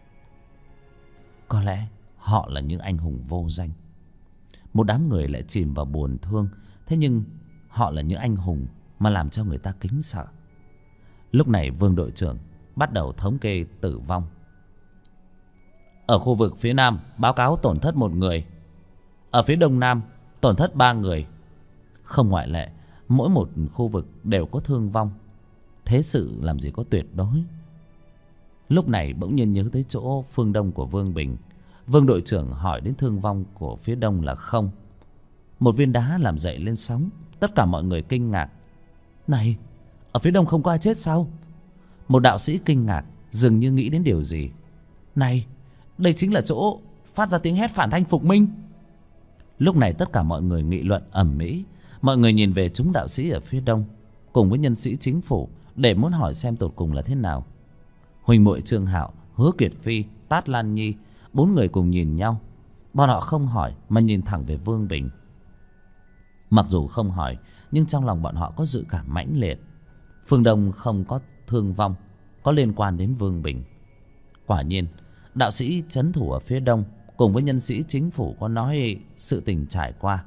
Có lẽ họ là những anh hùng vô danh. Một đám người lại chìm vào buồn thương. Thế nhưng họ là những anh hùng mà làm cho người ta kính sợ. Lúc này Vương đội trưởng bắt đầu thống kê tử vong. Ở khu vực phía Nam báo cáo tổn thất 1 người. Ở phía Đông Nam tổn thất 3 người. Không ngoại lệ, mỗi một khu vực đều có thương vong. Thế sự làm gì có tuyệt đối. Lúc này bỗng nhiên nhớ tới chỗ phương Đông của Vương Bình. Vương đội trưởng hỏi đến thương vong của phía Đông là không. Một viên đá làm dậy lên sóng. Tất cả mọi người kinh ngạc. Này, ở phía Đông không có ai chết sao? Một đạo sĩ kinh ngạc, dường như nghĩ đến điều gì. Này, đây chính là chỗ phát ra tiếng hét phản thanh phục minh. Lúc này tất cả mọi người nghị luận ầm ĩ. Mọi người nhìn về chúng đạo sĩ ở phía Đông cùng với nhân sĩ chính phủ để muốn hỏi xem tột cùng là thế nào. Huỳnh muội Trương Hạo, Hứa Kiệt Phi, Tát Lan Nhi, 4 người cùng nhìn nhau. Bọn họ không hỏi mà nhìn thẳng về Vương Bình. Mặc dù không hỏi nhưng trong lòng bọn họ có dự cảm mãnh liệt. Phương Đông không có thương vong có liên quan đến Vương Bình. Quả nhiên đạo sĩ trấn thủ ở phía Đông cùng với nhân sĩ chính phủ có nói sự tình trải qua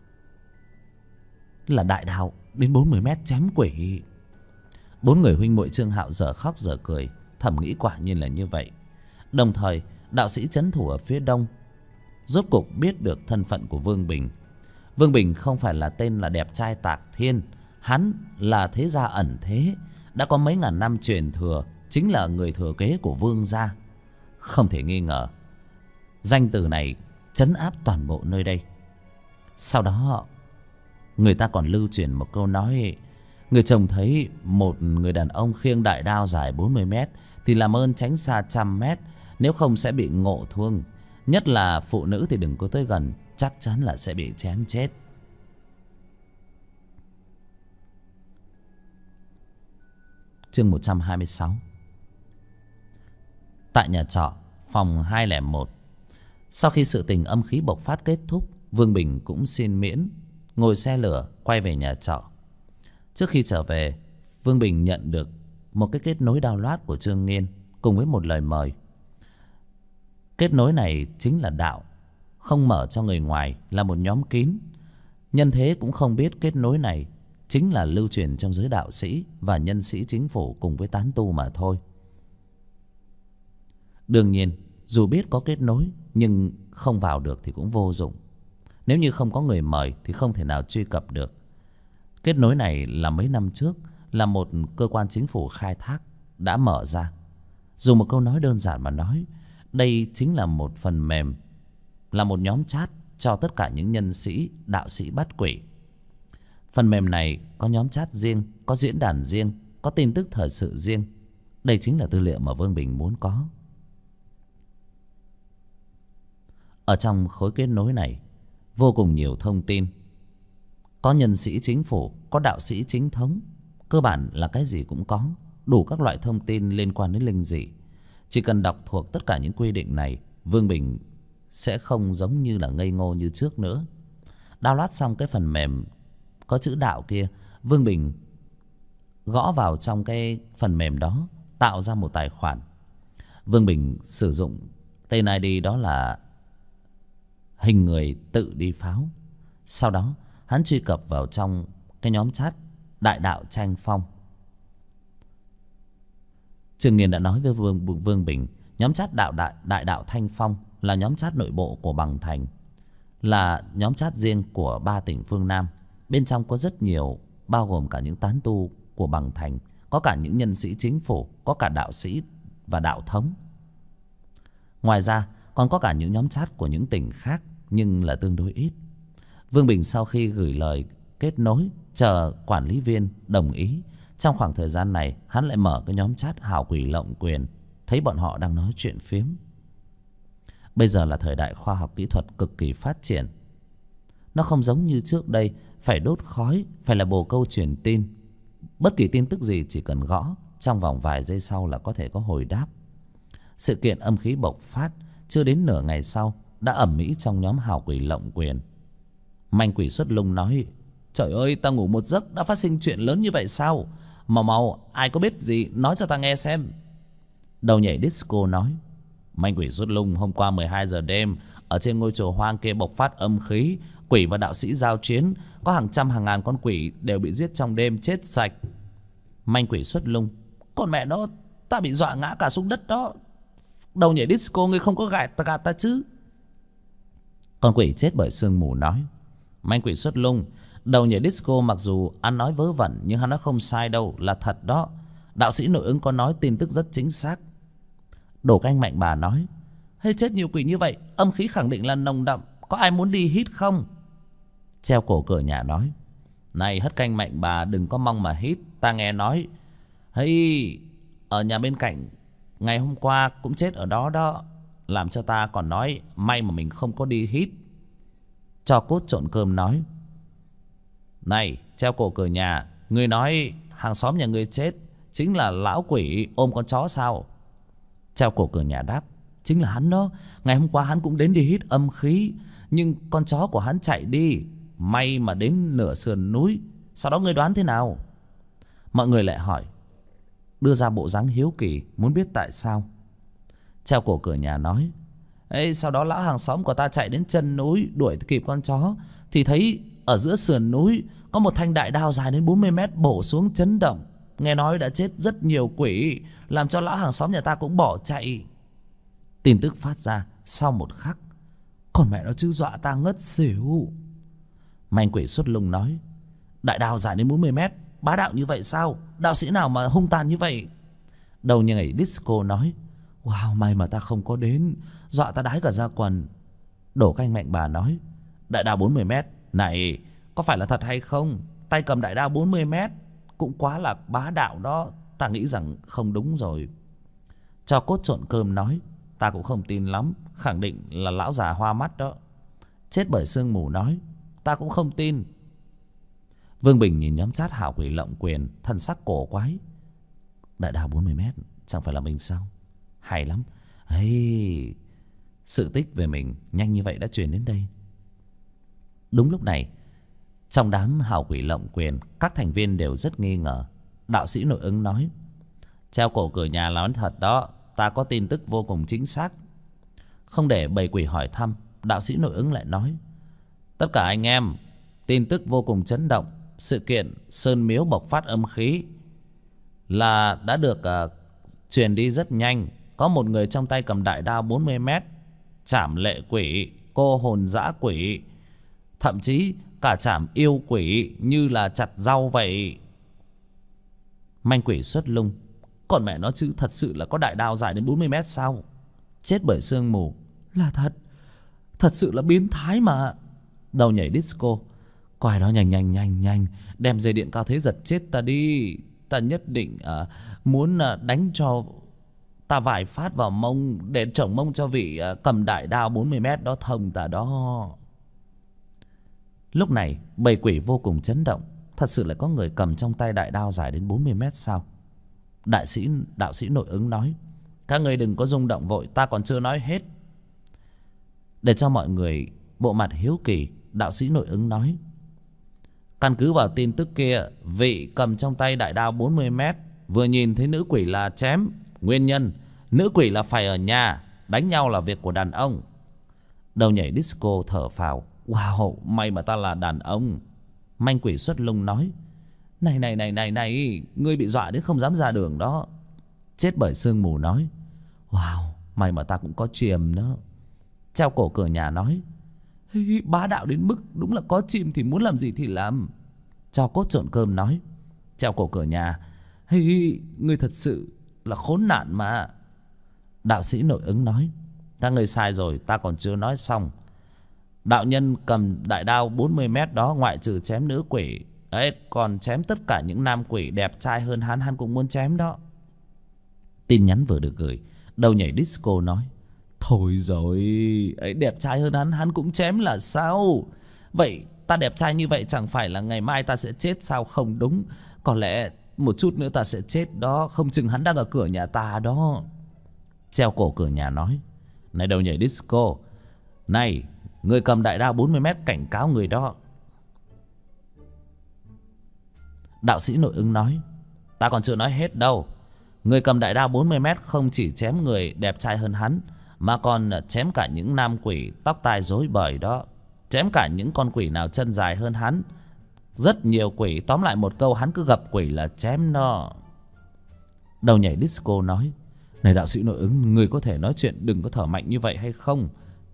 là đại đạo đến 40 mét chém quỷ. 4 người huynh muội Trương Hạo giờ khóc giờ cười, thầm nghĩ quả nhiên là như vậy. Đồng thời đạo sĩ trấn thủ ở phía Đông rốt cục biết được thân phận của Vương Bình. Vương Bình không phải là tên là đẹp trai tạc thiên. Hắn là thế gia ẩn thế, đã có mấy ngàn năm truyền thừa, chính là người thừa kế của Vương gia. Không thể nghi ngờ danh từ này trấn áp toàn bộ nơi đây. Sau đó người ta còn lưu truyền một câu nói: người chồng thấy một người đàn ông khiêng đại đao dài 40 mét thì làm ơn tránh xa 100 mét, nếu không sẽ bị ngộ thương. Nhất là phụ nữ thì đừng có tới gần, chắc chắn là sẽ bị chém chết. Chương 126. Tại nhà trọ phòng 201. Sau khi sự tình âm khí bộc phát kết thúc, Vương Bình cũng xin miễn, ngồi xe lửa quay về nhà trọ. Trước khi trở về, Vương Bình nhận được một cái kết nối đao loát của Trương Nghiên cùng với một lời mời. Kết nối này chính là đạo, không mở cho người ngoài, là một nhóm kín. Nhân thế cũng không biết kết nối này chính là lưu truyền trong giới đạo sĩ và nhân sĩ chính phủ cùng với tán tu mà thôi. Đương nhiên dù biết có kết nối nhưng không vào được thì cũng vô dụng. Nếu như không có người mời thì không thể nào truy cập được. Kết nối này là mấy năm trước là một cơ quan chính phủ khai thác đã mở ra. Dùng một câu nói đơn giản mà nói, đây chính là một phần mềm, là một nhóm chat cho tất cả những nhân sĩ, đạo sĩ bắt quỷ. Phần mềm này có nhóm chat riêng, có diễn đàn riêng, có tin tức thời sự riêng. Đây chính là tư liệu mà Vương Bình muốn có. Ở trong khối kết nối này vô cùng nhiều thông tin. Có nhân sĩ chính phủ, có đạo sĩ chính thống. Cơ bản là cái gì cũng có, đủ các loại thông tin liên quan đến linh dị. Chỉ cần đọc thuộc tất cả những quy định này, Vương Bình sẽ không giống như là ngây ngô như trước nữa. Download xong cái phần mềm có chữ đạo kia, Vương Bình gõ vào trong cái phần mềm đó, tạo ra một tài khoản. Vương Bình sử dụng tên ID đó là hình người tự đi pháo. Sau đó hắn truy cập vào trong cái nhóm chat Đại Đạo Tranh Phong. Trương Nghiên đã nói với Vương Bình, nhóm chat Đại Đạo Thanh Phong là nhóm chat nội bộ của Bằng Thành, là nhóm chat riêng của 3 tỉnh phương Nam. Bên trong có rất nhiều, bao gồm cả những tán tu của Bằng Thành, có cả những nhân sĩ chính phủ, có cả đạo sĩ và đạo thống. Ngoài ra còn có cả những nhóm chat của những tỉnh khác, nhưng là tương đối ít. Vương Bình sau khi gửi lời kết nối, chờ quản lý viên đồng ý. Trong khoảng thời gian này hắn lại mở cái nhóm chat hào quỷ lộng quyền, thấy bọn họ đang nói chuyện phiếm. Bây giờ là thời đại khoa học kỹ thuật cực kỳ phát triển. Nó không giống như trước đây phải đốt khói, phải là bồ câu truyền tin. Bất kỳ tin tức gì chỉ cần gõ, trong vòng vài giây sau là có thể có hồi đáp. Sự kiện âm khí bộc phát chưa đến nửa ngày sau đã ầm ĩ trong nhóm hào quỷ lộng quyền. Manh quỷ xuất lung nói: trời ơi, ta ngủ một giấc đã phát sinh chuyện lớn như vậy sao? Mau mau, ai có biết gì nói cho ta nghe xem. Đầu nhảy disco nói: manh quỷ xuất lung, hôm qua 12 giờ đêm ở trên ngôi chùa hoang kia bộc phát âm khí, quỷ và đạo sĩ giao chiến, có hàng trăm hàng ngàn con quỷ đều bị giết trong đêm chết sạch. Manh quỷ xuất lung: con mẹ nó, ta bị dọa ngã cả xuống đất đó. Đầu nhảy disco, ngươi không có gạt ta chứ? Con quỷ chết bởi sương mù nói: manh quỷ xuất lung, đầu nhảy disco mặc dù ăn nói vớ vẩn nhưng hắn nói không sai đâu, là thật đó. Đạo sĩ nội ứng có nói tin tức rất chính xác. Đồ canh mạnh bà nói: hay chết nhiều quỷ như vậy, âm khí khẳng định là nồng đậm, có ai muốn đi hít không? Treo cổ cửa nhà nói: này hất canh mạnh bà, đừng có mong mà hít. Ta nghe nói hay ở nhà bên cạnh ngày hôm qua cũng chết ở đó đó, làm cho ta còn nói may mà mình không có đi hít. Cho cốt trộn cơm nói: này treo cổ cửa nhà, ngươi nói hàng xóm nhà ngươi chết chính là lão quỷ ôm con chó sao? Treo cổ cửa nhà đáp: chính là hắn đó. Ngày hôm qua hắn cũng đến đi hít âm khí, nhưng con chó của hắn chạy đi, may mà đến nửa sườn núi. Sau đó ngươi đoán thế nào? Mọi người lại hỏi, đưa ra bộ dáng hiếu kỳ muốn biết tại sao. Treo cổ cửa nhà nói: ê, sau đó lão hàng xóm của ta chạy đến chân núi đuổi kịp con chó, thì thấy ở giữa sườn núi có một thanh đại đao dài đến 40 mét bổ xuống chấn động. Nghe nói đã chết rất nhiều quỷ, làm cho lão hàng xóm nhà ta cũng bỏ chạy. Tin tức phát ra sau một khắc, còn mẹ nó chứ, dọa ta ngất xỉu. Manh quỷ xuất lung nói: đại đao dài đến 40 mét, bá đạo như vậy sao? Đạo sĩ nào mà hung tàn như vậy? Đầu nhảy disco nói: wow, may mà ta không có đến, dọa ta đái cả da quần. Đổ canh mạnh bà nói: đại đao 40 mét, này có phải là thật hay không? Tay cầm đại đao 40 mét cũng quá là bá đạo đó, ta nghĩ rằng không đúng rồi. Cho cốt trộn cơm nói: ta cũng không tin lắm, khẳng định là lão già hoa mắt đó. Chết bởi sương mù nói: ta cũng không tin. Vương Bình nhìn nhóm chat hảo quỷ lộng quyền, thân sắc cổ quái. Đại đao 40 mét, chẳng phải là mình sao? Hay lắm. Hey, sự tích về mình nhanh như vậy đã truyền đến đây. Đúng lúc này, trong đám hào quỷ lộng quyền, các thành viên đều rất nghi ngờ. Đạo sĩ nội ứng nói: treo cổ cửa nhà là nói thật đó, ta có tin tức vô cùng chính xác. Không để bầy quỷ hỏi thăm, đạo sĩ nội ứng lại nói: tất cả anh em, tin tức vô cùng chấn động. Sự kiện Sơn Miếu bộc phát âm khí là đã được truyền đi rất nhanh. Có một người trong tay cầm đại đao 40 mét chảm lệ quỷ, cô hồn dã quỷ, thậm chí cả chảm yêu quỷ như là chặt rau vậy. Manh quỷ xuất lung: còn mẹ nó chứ, thật sự là có đại đao dài đến 40 mét sao? Chết bởi sương mù là thật, thật sự là biến thái mà. Đầu nhảy disco: quài đó, nhanh đem dây điện cao thế giật chết ta đi. Ta nhất định muốn đánh cho ta vài phát vào mông để chổng mông cho vị cầm đại đao 40 mét đó thông ta đó. Lúc này bầy quỷ vô cùng chấn động. Thật sự lại có người cầm trong tay đại đao dài đến 40 mét sao? Đạo sĩ nội ứng nói: các người đừng có rung động vội, ta còn chưa nói hết. Để cho mọi người bộ mặt hiếu kỳ, đạo sĩ nội ứng nói: căn cứ vào tin tức kia, vị cầm trong tay đại đao 40 mét vừa nhìn thấy nữ quỷ là chém. Nguyên nhân, nữ quỷ là phải ở nhà, đánh nhau là việc của đàn ông. Đầu nhảy disco thở phào: wow, may mà ta là đàn ông. Manh quỷ xuất lung nói: này, ngươi bị dọa đến không dám ra đường đó. Chết bởi sương mù nói: wow, may mà ta cũng có chìm đó. Treo cổ cửa nhà nói: bá đạo đến mức đúng là có chim thì muốn làm gì thì làm. Cho cốt trộn cơm nói: treo cổ cửa nhà, ngươi thật sự là khốn nạn mà. Đạo sĩ nội ứng nói: các ngươi sai rồi, ta còn chưa nói xong. Đạo nhân cầm đại đao 40 mét đó, ngoại trừ chém nữ quỷ ấy, còn chém tất cả những nam quỷ đẹp trai hơn hắn cũng muốn chém đó. Tin nhắn vừa được gửi, Đầu Nhảy Disco nói: thôi rồi, ấy đẹp trai hơn hắn cũng chém là sao? Vậy ta đẹp trai như vậy chẳng phải là ngày mai ta sẽ chết sao? Không đúng, có lẽ một chút nữa ta sẽ chết đó, không chừng hắn đang ở cửa nhà ta đó. Treo cổ cửa nhà nói: này Đầu Nhảy Disco, này, người cầm đại đao 40 mét cảnh cáo người đó. Đạo sĩ Nội Ứng nói: ta còn chưa nói hết đâu. Người cầm đại đao 40 mét không chỉ chém người đẹp trai hơn hắn, mà còn chém cả những nam quỷ tóc tai rối bời đó, chém cả những con quỷ nào chân dài hơn hắn. Rất nhiều quỷ, tóm lại một câu, hắn cứ gặp quỷ là chém nó. Đầu Nhảy Disco nói: này đạo sĩ Nội Ứng, người có thể nói chuyện đừng có thở mạnh như vậy hay không?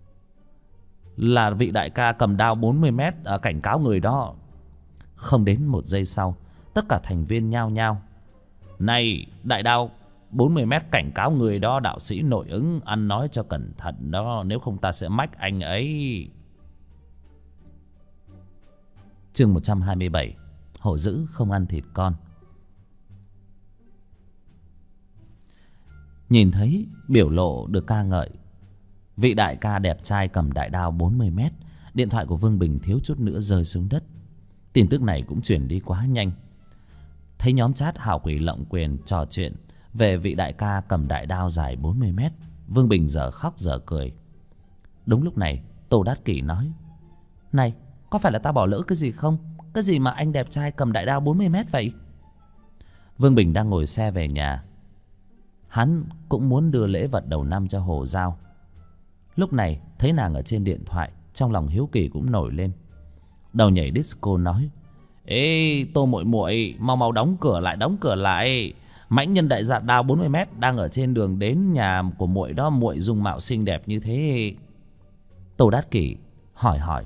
Là vị đại ca cầm đao 40 mét cảnh cáo người đó. Không đến một giây sau, tất cả thành viên nhao nhao: này đại đao 40 mét cảnh cáo người đó, đạo sĩ Nội Ứng, ăn nói cho cẩn thận đó, nếu không ta sẽ mách anh ấy. Chương 127: hổ dữ không ăn thịt con. Nhìn thấy biểu lộ được ca ngợi, vị đại ca đẹp trai cầm đại đao 40 mét, điện thoại của Vương Bình thiếu chút nữa rơi xuống đất. Tin tức này cũng chuyển đi quá nhanh. Thấy nhóm chat Hào Quỷ Lộng Quyền trò chuyện về vị đại ca cầm đại đao dài 40 mét, Vương Bình dở khóc dở cười. Đúng lúc này Tô Đát Kỷ nói: này, có phải là ta bỏ lỡ cái gì không? Cái gì mà anh đẹp trai cầm đại đao 40 mét vậy? Vương Bình đang ngồi xe về nhà. Hắn cũng muốn đưa lễ vật đầu năm cho Hồ Giao. Lúc này thấy nàng ở trên điện thoại, trong lòng hiếu kỳ cũng nổi lên. Đầu Nhảy Disco nói: ê Tô muội muội, mau mau đóng cửa lại, đóng cửa lại. Mãnh nhân đại dạ đao 40 mét đang ở trên đường đến nhà của muội đó, muội dung mạo xinh đẹp như thế. Tô Đát Kỷ hỏi.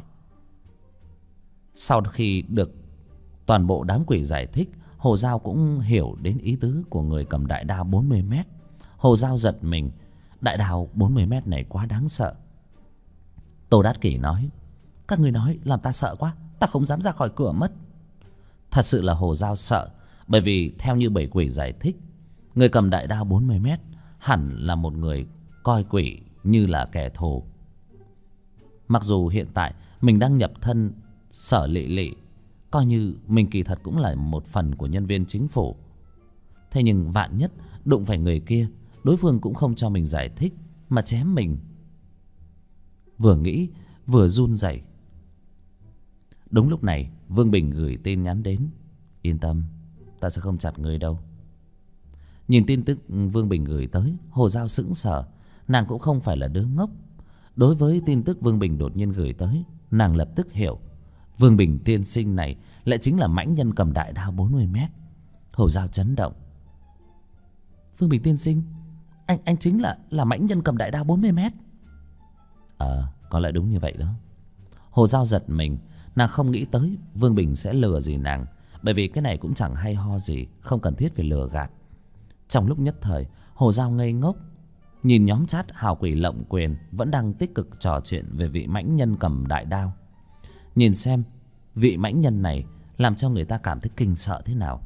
Sau khi được toàn bộ đám quỷ giải thích, Hồ Giao cũng hiểu đến ý tứ của người cầm đại đao 40 mét. Hồ Giao giật mình, đại đao 40 mét này quá đáng sợ. Tô Đát Kỷ nói: các người nói làm ta sợ quá, ta không dám ra khỏi cửa mất. Thật sự là Hồ Giao sợ, bởi vì theo như bảy quỷ giải thích, người cầm đại đao 40 mét hẳn là một người coi quỷ như là kẻ thù. Mặc dù hiện tại mình đang nhập thân Sở Lị Lị, coi như mình kỳ thật cũng là một phần của nhân viên chính phủ, thế nhưng vạn nhất đụng phải người kia, đối phương cũng không cho mình giải thích mà chém mình. Vừa nghĩ vừa run rẩy. Đúng lúc này Vương Bình gửi tin nhắn đến: yên tâm, ta sẽ không chặt người đâu. Nhìn tin tức Vương Bình gửi tới, Hồ Giao sững sờ. Nàng cũng không phải là đứa ngốc. Đối với tin tức Vương Bình đột nhiên gửi tới, nàng lập tức hiểu Vương Bình tiên sinh này lại chính là mãnh nhân cầm đại đao 40 mét. Hồ Giao chấn động: Vương Bình tiên sinh, anh chính là mãnh nhân cầm đại đao 40 mét? Có lẽ đúng như vậy đó. Hồ Giao giật mình. Nàng không nghĩ tới Vương Bình sẽ lừa gì nàng, bởi vì cái này cũng chẳng hay ho gì, không cần thiết phải lừa gạt. Trong lúc nhất thời, Hồ Giao ngây ngốc, nhìn nhóm chat Hào Quỷ Lộng Quyền vẫn đang tích cực trò chuyện về vị mãnh nhân cầm đại đao. Nhìn xem vị mãnh nhân này làm cho người ta cảm thấy kinh sợ thế nào.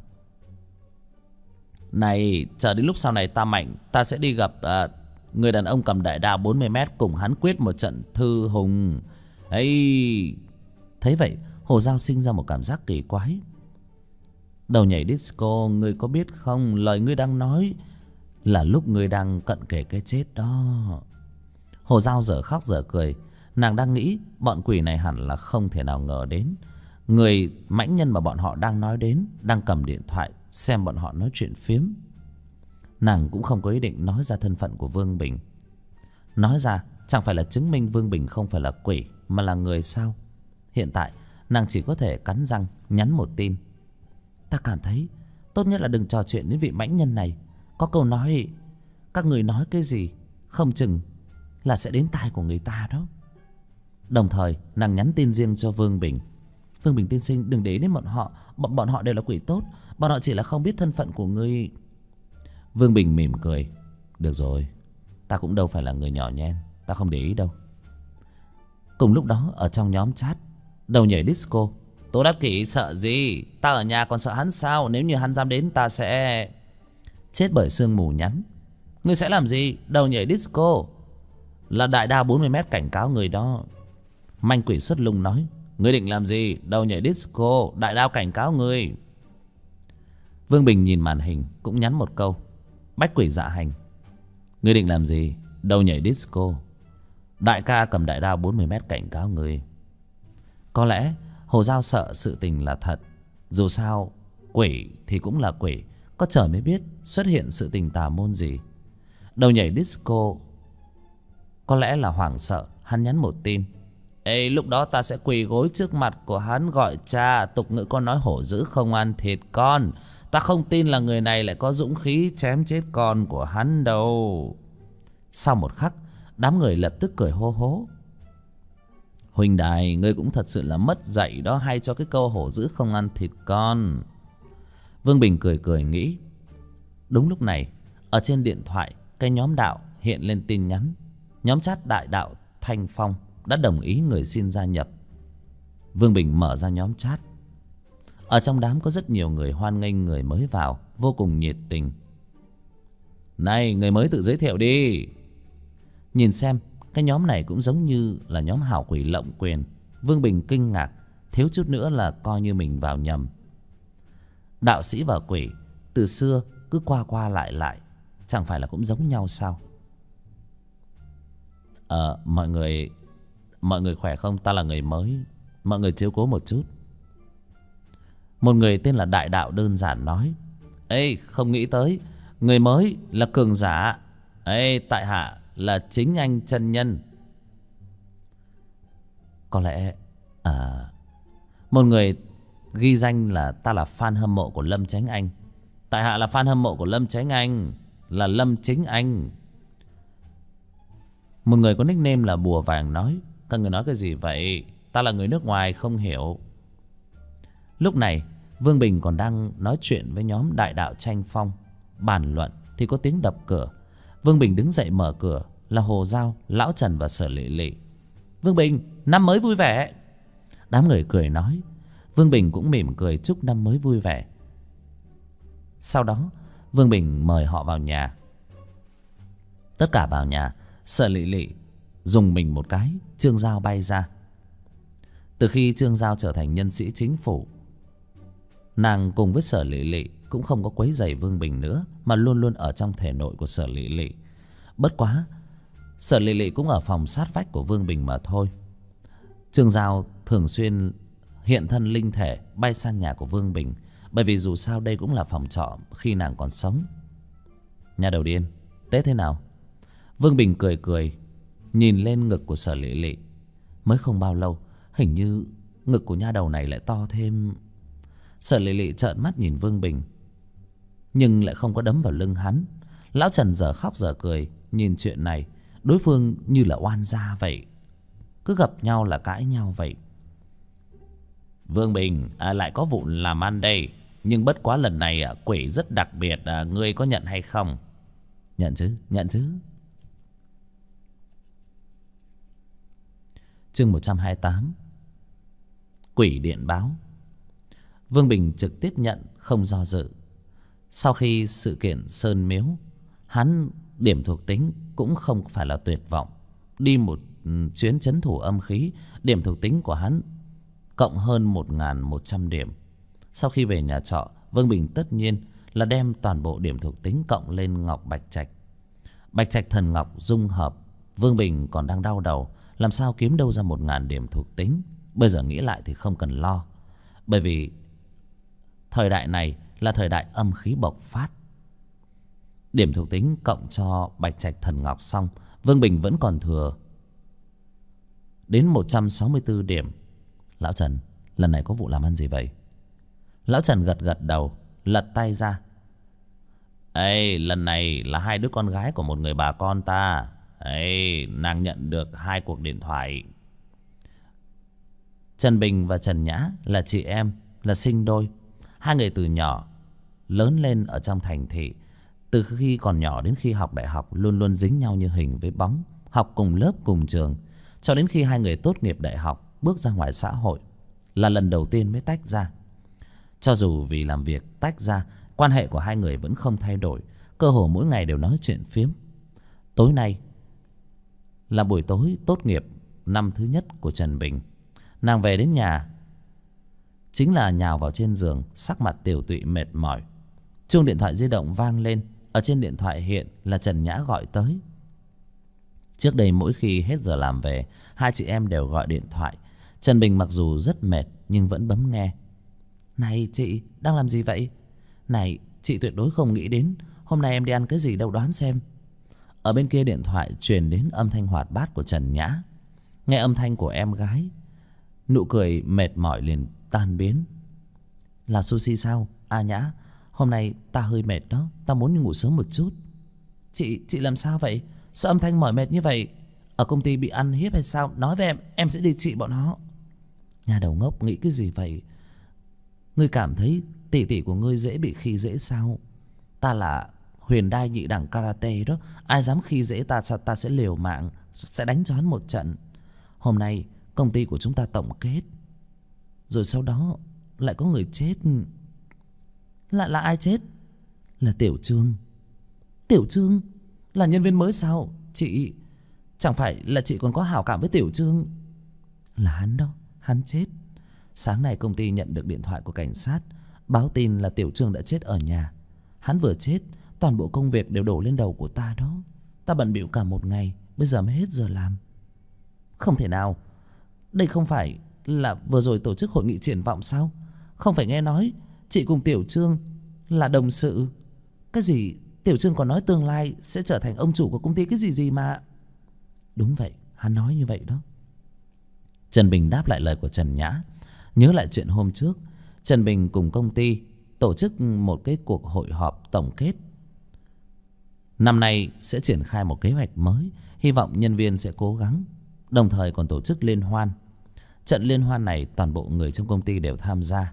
Này, chờ đến lúc sau này ta mạnh, ta sẽ đi gặp người đàn ông cầm đại đao 40 mét, cùng hắn quyết một trận thư hùng ấy. Thấy vậy, Hồ Giao sinh ra một cảm giác kỳ quái. Đầu Nhảy Disco, ngươi có biết không, lời ngươi đang nói là lúc ngươi đang cận kề cái chết đó. Hồ Giao dở khóc dở cười. Nàng đang nghĩ bọn quỷ này hẳn là không thể nào ngờ đến người mãnh nhân mà bọn họ đang nói đến đang cầm điện thoại xem bọn họ nói chuyện phiếm. Nàng cũng không có ý định nói ra thân phận của Vương Bình. Nói ra chẳng phải là chứng minh Vương Bình không phải là quỷ mà là người sao? Hiện tại nàng chỉ có thể cắn răng nhắn một tin: ta cảm thấy tốt nhất là đừng trò chuyện với vị mãnh nhân này. Có câu nói, các người nói cái gì không chừng là sẽ đến tai của người ta đó. Đồng thời nàng nhắn tin riêng cho Vương Bình: Vương Bình tiên sinh, đừng để ý đến bọn họ. Bọn họ đều là quỷ tốt. Bọn họ chỉ là không biết thân phận của ngươi. Vương Bình mỉm cười: được rồi, ta cũng đâu phải là người nhỏ nhen, ta không để ý đâu. Cùng lúc đó ở trong nhóm chat, Đầu Nhảy Disco: Tô Đắc Kỷ sợ gì? Ta ở nhà còn sợ hắn sao? Nếu như hắn dám đến ta sẽ... Chết bởi sương mù nhắn: Ngươi sẽ làm gì? Đầu Nhảy Disco: Là đại đao 40m cảnh cáo người đó. Manh Quỷ Xuất Lung nói: Ngươi định làm gì? Đầu Nhảy Disco: Đại đao cảnh cáo ngươi. Vương Bình nhìn màn hình cũng nhắn một câu: Bách Quỷ Dạ Hành: Ngươi định làm gì? Đầu Nhảy Disco: Đại ca cầm đại đao 40m cảnh cáo ngươi. Có lẽ Hồ Dao sợ sự tình là thật. Dù sao quỷ thì cũng là quỷ, có trời mới biết xuất hiện sự tình tà môn gì. Đầu Nhảy Disco có lẽ là hoảng sợ, hắn nhắn một tin: Ê, lúc đó ta sẽ quỳ gối trước mặt của hắn gọi cha. Tục ngữ có nói hổ dữ không ăn thịt con. Ta không tin là người này lại có dũng khí chém chết con của hắn đâu. Sau một khắc, đám người lập tức cười hô hố: Huynh đài, ngươi cũng thật sự là mất dạy đó, hay cho cái câu hổ dữ không ăn thịt con. Vương Bình cười cười nghĩ. Đúng lúc này, ở trên điện thoại, cái nhóm đạo hiện lên tin nhắn. Nhóm chat đại đạo Thanh Phong đã đồng ý người xin gia nhập. Vương Bình mở ra nhóm chat. Ở trong đám có rất nhiều người hoan nghênh người mới vào, vô cùng nhiệt tình. Này, người mới tự giới thiệu đi. Nhìn xem, cái nhóm này cũng giống như là nhóm hảo quỷ lộng quyền. Vương Bình kinh ngạc, thiếu chút nữa là coi như mình vào nhầm. Đạo sĩ và quỷ từ xưa cứ qua qua lại lại, chẳng phải là cũng giống nhau sao? Mọi người khỏe không? Ta là người mới, mọi người chiếu cố một chút. Một người tên là Đại Đạo đơn giản nói: Ê, không nghĩ tới người mới là cường giả. Ê, tại hạ là chính anh chân nhân. Có lẽ một người ghi danh là: Ta là fan hâm mộ của Lâm Chánh Anh. Tại hạ là fan hâm mộ của Lâm Chánh Anh, là Lâm Chính Anh. Một người có nickname là Bùa Vàng nói: Các người nói cái gì vậy? Ta là người nước ngoài không hiểu. Lúc này Vương Bình còn đang nói chuyện với nhóm đại đạo Tranh Phong bàn luận thì có tiếng đập cửa. Vương Bình đứng dậy mở cửa, là Hồ Dao, Lão Trần và Sở Lệ Lệ. Vương Bình, năm mới vui vẻ. Đám người cười nói. Vương Bình cũng mỉm cười chúc năm mới vui vẻ. Sau đó Vương Bình mời họ vào nhà. Tất cả vào nhà. Sở Lệ Lệ dùng mình một cái, Trương Giao bay ra. Từ khi Trương Giao trở thành nhân sĩ chính phủ, nàng cùng với Sở Lệ Lệ cũng không có quấy rầy Vương Bình nữa, mà luôn luôn ở trong thể nội của Sở Lệ Lệ. Bất quá Sở Lệ Lệ cũng ở phòng sát vách của Vương Bình mà thôi. Trương Giao thường xuyên hiện thân linh thể bay sang nhà của Vương Bình, bởi vì dù sao đây cũng là phòng trọ khi nàng còn sống. Nhà đầu điên, Tết thế nào? Vương Bình cười cười nhìn lên ngực của Sở Lệ Lệ. Mới không bao lâu, hình như ngực của nha đầu này lại to thêm. Sở Lệ Lệ trợn mắt nhìn Vương Bình, nhưng lại không có đấm vào lưng hắn. Lão Trần giờ khóc giờ cười nhìn chuyện này. Đối phương như là oan gia vậy, cứ gặp nhau là cãi nhau vậy. Vương Bình, lại có vụ làm ăn đây. Nhưng bất quá lần này quỷ rất đặc biệt, ngươi có nhận hay không? Nhận chứ, nhận chứ. Chương 128. Quỷ điện báo. Vương Bình trực tiếp nhận, không do dự. Sau khi sự kiện Sơn Miếu, hắn điểm thuộc tính cũng không phải là tuyệt vọng. Đi một chuyến trấn thủ âm khí, điểm thuộc tính của hắn cộng hơn 1.100 điểm. Sau khi về nhà trọ, Vương Bình tất nhiên là đem toàn bộ điểm thuộc tính cộng lên Ngọc Bạch Trạch. Bạch Trạch thần ngọc dung hợp. Vương Bình còn đang đau đầu làm sao kiếm đâu ra 1.000 điểm thuộc tính. Bây giờ nghĩ lại thì không cần lo, bởi vì thời đại này là thời đại âm khí bộc phát. Điểm thuộc tính cộng cho Bạch Trạch thần ngọc xong, Vương Bình vẫn còn thừa đến 164 điểm. Lão Trần, lần này có vụ làm ăn gì vậy? Lão Trần gật gật đầu, lật tay ra. Ê, lần này là hai đứa con gái của một người bà con ta. Ê, nàng nhận được 2 cuộc điện thoại. Trần Bình và Trần Nhã là chị em, là sinh đôi. Hai người từ nhỏ lớn lên ở trong thành thị. Từ khi còn nhỏ đến khi học đại học luôn luôn dính nhau như hình với bóng. Học cùng lớp cùng trường, cho đến khi hai người tốt nghiệp đại học, bước ra ngoài xã hội là lần đầu tiên mới tách ra. Cho dù vì làm việc tách ra, quan hệ của hai người vẫn không thay đổi, cơ hồ mỗi ngày đều nói chuyện phiếm. Tối nay là buổi tối tốt nghiệp năm thứ nhất của Trần Bình. Nàng về đến nhà chính là nhào vào trên giường, sắc mặt tiều tụy mệt mỏi. Chuông điện thoại di động vang lên. Ở trên điện thoại hiện là Trần Nhã gọi tới. Trước đây mỗi khi hết giờ làm về, hai chị em đều gọi điện thoại. Trần Bình mặc dù rất mệt nhưng vẫn bấm nghe. Này chị, đang làm gì vậy? Này, chị tuyệt đối không nghĩ đến hôm nay em đi ăn cái gì đâu, đoán xem. Ở bên kia điện thoại truyền đến âm thanh hoạt bát của Trần Nhã. Nghe âm thanh của em gái, nụ cười mệt mỏi liền tan biến. Là sushi sao? À Nhã, hôm nay ta hơi mệt đó, ta muốn ngủ sớm một chút. Chị làm sao vậy? Sao âm thanh mỏi mệt như vậy? Ở công ty bị ăn hiếp hay sao? Nói với em sẽ đi trị bọn nó. Nhà đầu ngốc, nghĩ cái gì vậy? Ngươi cảm thấy tỷ tỷ của ngươi dễ bị khi dễ sao? Ta là huyền đai nhị đẳng karate đó, ai dám khi dễ ta, ta sẽ liều mạng, sẽ đánh cho hắn một trận. Hôm nay công ty của chúng ta tổng kết, rồi sau đó lại có người chết. Là ai chết? Là Tiểu Trương. Tiểu Trương là nhân viên mới sao? Chị, chẳng phải là chị còn có hảo cảm với Tiểu Trương? Là hắn đó, hắn chết. Sáng nay công ty nhận được điện thoại của cảnh sát, báo tin là Tiểu Trương đã chết ở nhà. Hắn vừa chết, toàn bộ công việc đều đổ lên đầu của ta đó. Ta bận bịu cả một ngày, bây giờ mới hết giờ làm. Không thể nào, đây không phải là vừa rồi tổ chức hội nghị triển vọng sao? Không phải nghe nói chị cùng Tiểu Trương là đồng sự? Cái gì Tiểu Trương còn nói tương lai sẽ trở thành ông chủ của công ty cái gì mà. Đúng vậy, hắn nói như vậy đó. Trần Bình đáp lại lời của Trần Nhã. Nhớ lại chuyện hôm trước, Trần Bình cùng công ty tổ chức một cái cuộc hội họp tổng kết. Năm nay sẽ triển khai một kế hoạch mới, hy vọng nhân viên sẽ cố gắng. Đồng thời còn tổ chức liên hoan. Trận liên hoan này toàn bộ người trong công ty đều tham gia.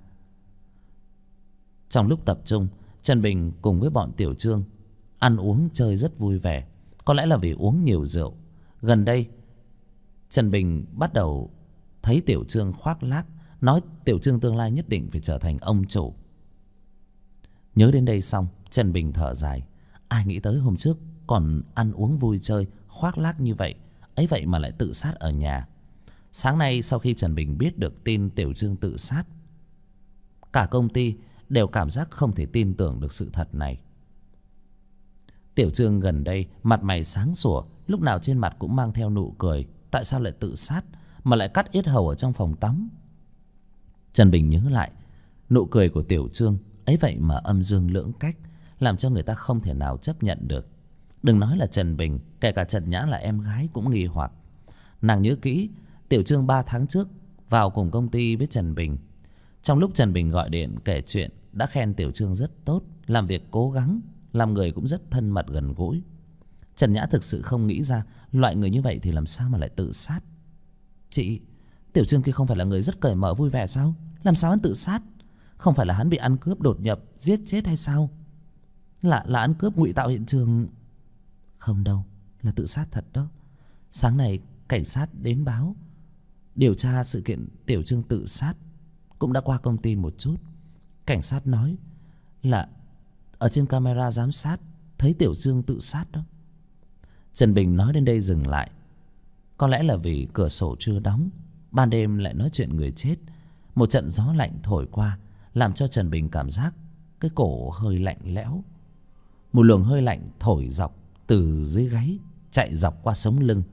Trong lúc tập trung, Trần Bình cùng với bọn Tiểu Trương ăn uống chơi rất vui vẻ. Có lẽ là vì uống nhiều rượu. Gần đây Trần Bình bắt đầu thấy Tiểu Trương khoác lác, nói Tiểu Trương tương lai nhất định phải trở thành ông chủ. Nhớ đến đây xong, Trần Bình thở dài. Ai nghĩ tới hôm trước còn ăn uống vui chơi khoác lác như vậy, ấy vậy mà lại tự sát ở nhà. Sáng nay sau khi Trần Bình biết được tin Tiểu Trương tự sát, cả công ty đều cảm giác không thể tin tưởng được sự thật này. Tiểu Trương gần đây mặt mày sáng sủa, lúc nào trên mặt cũng mang theo nụ cười. Tại sao lại tự sát mà lại cắt yết hầu ở trong phòng tắm? Trần Bình nhớ lại nụ cười của Tiểu Trương, ấy vậy mà âm dương lưỡng cách, làm cho người ta không thể nào chấp nhận được. Đừng nói là Trần Bình, kể cả Trần Nhã là em gái cũng nghi hoặc. Nàng nhớ kỹ Tiểu Trương 3 tháng trước vào cùng công ty với Trần Bình. Trong lúc Trần Bình gọi điện kể chuyện, đã khen Tiểu Trương rất tốt, làm việc cố gắng, làm người cũng rất thân mật gần gũi. Trần Nhã thực sự không nghĩ ra loại người như vậy thì làm sao mà lại tự sát. Chị, Tiểu Trương kia không phải là người rất cởi mở vui vẻ sao? Làm sao hắn tự sát? Không phải là hắn bị ăn cướp đột nhập giết chết hay sao? Là ăn cướp ngụy tạo hiện trường? Không đâu, là tự sát thật đó. Sáng nay cảnh sát đến báo điều tra sự kiện Tiểu Trương tự sát, cũng đã qua công ty một chút. Cảnh sát nói là ở trên camera giám sát thấy Tiểu Trương tự sát đó. Trần Bình nói đến đây dừng lại. Có lẽ là vì cửa sổ chưa đóng, ban đêm lại nói chuyện người chết. Một trận gió lạnh thổi qua, làm cho Trần Bình cảm giác cái cổ hơi lạnh lẽo. Một luồng hơi lạnh thổi dọc từ dưới gáy chạy dọc qua sống lưng.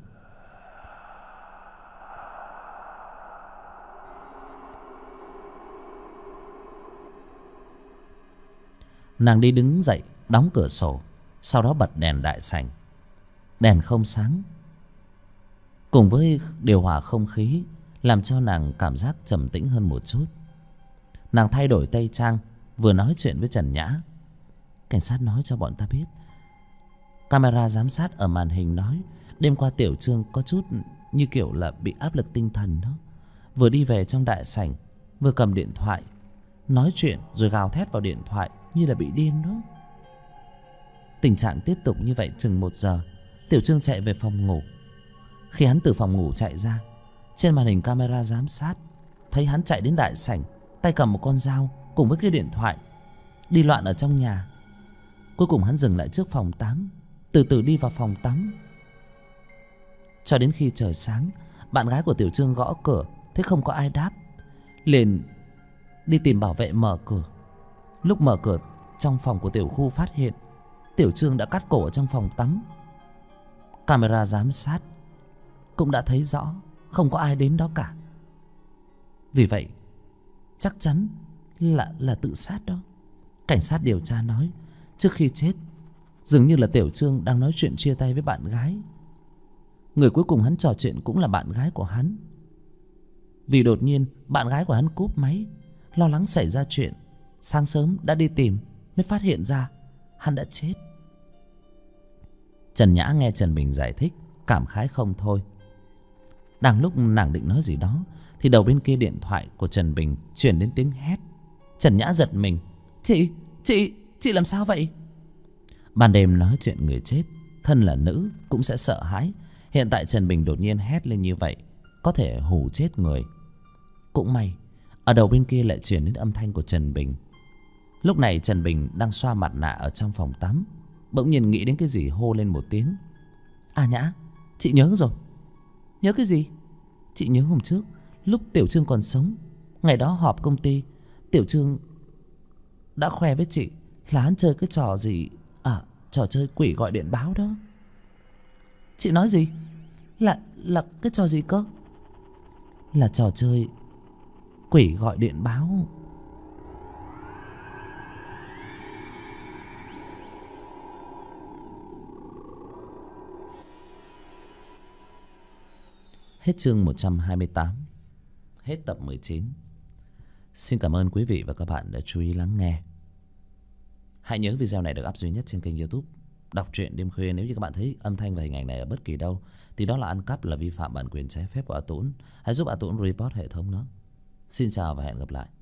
Nàng đi đứng dậy đóng cửa sổ, sau đó bật đèn đại sảnh. Đèn không sáng cùng với điều hòa không khí làm cho nàng cảm giác trầm tĩnh hơn một chút. Nàng thay đổi tây trang, vừa nói chuyện với Trần Nhã. Cảnh sát nói cho bọn ta biết, camera giám sát ở màn hình nói đêm qua Tiểu Trương có chút như kiểu là bị áp lực tinh thần đó. Vừa đi về trong đại sảnh, vừa cầm điện thoại nói chuyện rồi gào thét vào điện thoại như là bị điên đó. Tình trạng tiếp tục như vậy chừng 1 giờ, Tiểu Trương chạy về phòng ngủ. Khi hắn từ phòng ngủ chạy ra, trên màn hình camera giám sát thấy hắn chạy đến đại sảnh, tay cầm một con dao cùng với cái điện thoại, đi loạn ở trong nhà. Cuối cùng hắn dừng lại trước phòng tắm, từ từ đi vào phòng tắm. Cho đến khi trời sáng, bạn gái của Tiểu Trương gõ cửa, thấy không có ai đáp, liền đi tìm bảo vệ mở cửa. Lúc mở cửa trong phòng của tiểu khu, phát hiện Tiểu Trương đã cắt cổ ở trong phòng tắm. Camera giám sát cũng đã thấy rõ không có ai đến đó cả. Vì vậy chắc chắn là tự sát đó. Cảnh sát điều tra nói trước khi chết dường như là Tiểu Trương đang nói chuyện chia tay với bạn gái. Người cuối cùng hắn trò chuyện cũng là bạn gái của hắn. Vì đột nhiên bạn gái của hắn cúp máy, lo lắng xảy ra chuyện, sáng sớm đã đi tìm, mới phát hiện ra hắn đã chết. Trần Nhã nghe Trần Bình giải thích, cảm khái không thôi. Đang lúc nàng định nói gì đó thì đầu bên kia điện thoại của Trần Bình truyền đến tiếng hét. Trần Nhã giật mình. Chị làm sao vậy? Ban đêm nói chuyện người chết, thân là nữ cũng sẽ sợ hãi. Hiện tại Trần Bình đột nhiên hét lên như vậy, có thể hù chết người. Cũng may ở đầu bên kia lại truyền đến âm thanh của Trần Bình. Lúc này Trần Bình đang xoa mặt nạ ở trong phòng tắm, bỗng nhiên nghĩ đến cái gì, hô lên một tiếng. À Nhã, chị nhớ rồi. Nhớ cái gì? Chị nhớ hôm trước lúc Tiểu Trương còn sống, ngày đó họp công ty, Tiểu Trương đã khoe với chị là hắn chơi cái trò gì, trò chơi quỷ gọi điện báo đó. Chị nói gì? Là cái trò gì cơ? Là trò chơi quỷ gọi điện báo. Hết chương 128. Hết tập 19. Xin cảm ơn quý vị và các bạn đã chú ý lắng nghe. Hãy nhớ video này được up duy nhất trên kênh YouTube Đọc truyện đêm khuya. Nếu như các bạn thấy âm thanh và hình ảnh này ở bất kỳ đâu thì đó là ăn cắp, là vi phạm bản quyền trái phép của A Tũng. Hãy giúp A Tũng report hệ thống nó. Xin chào và hẹn gặp lại.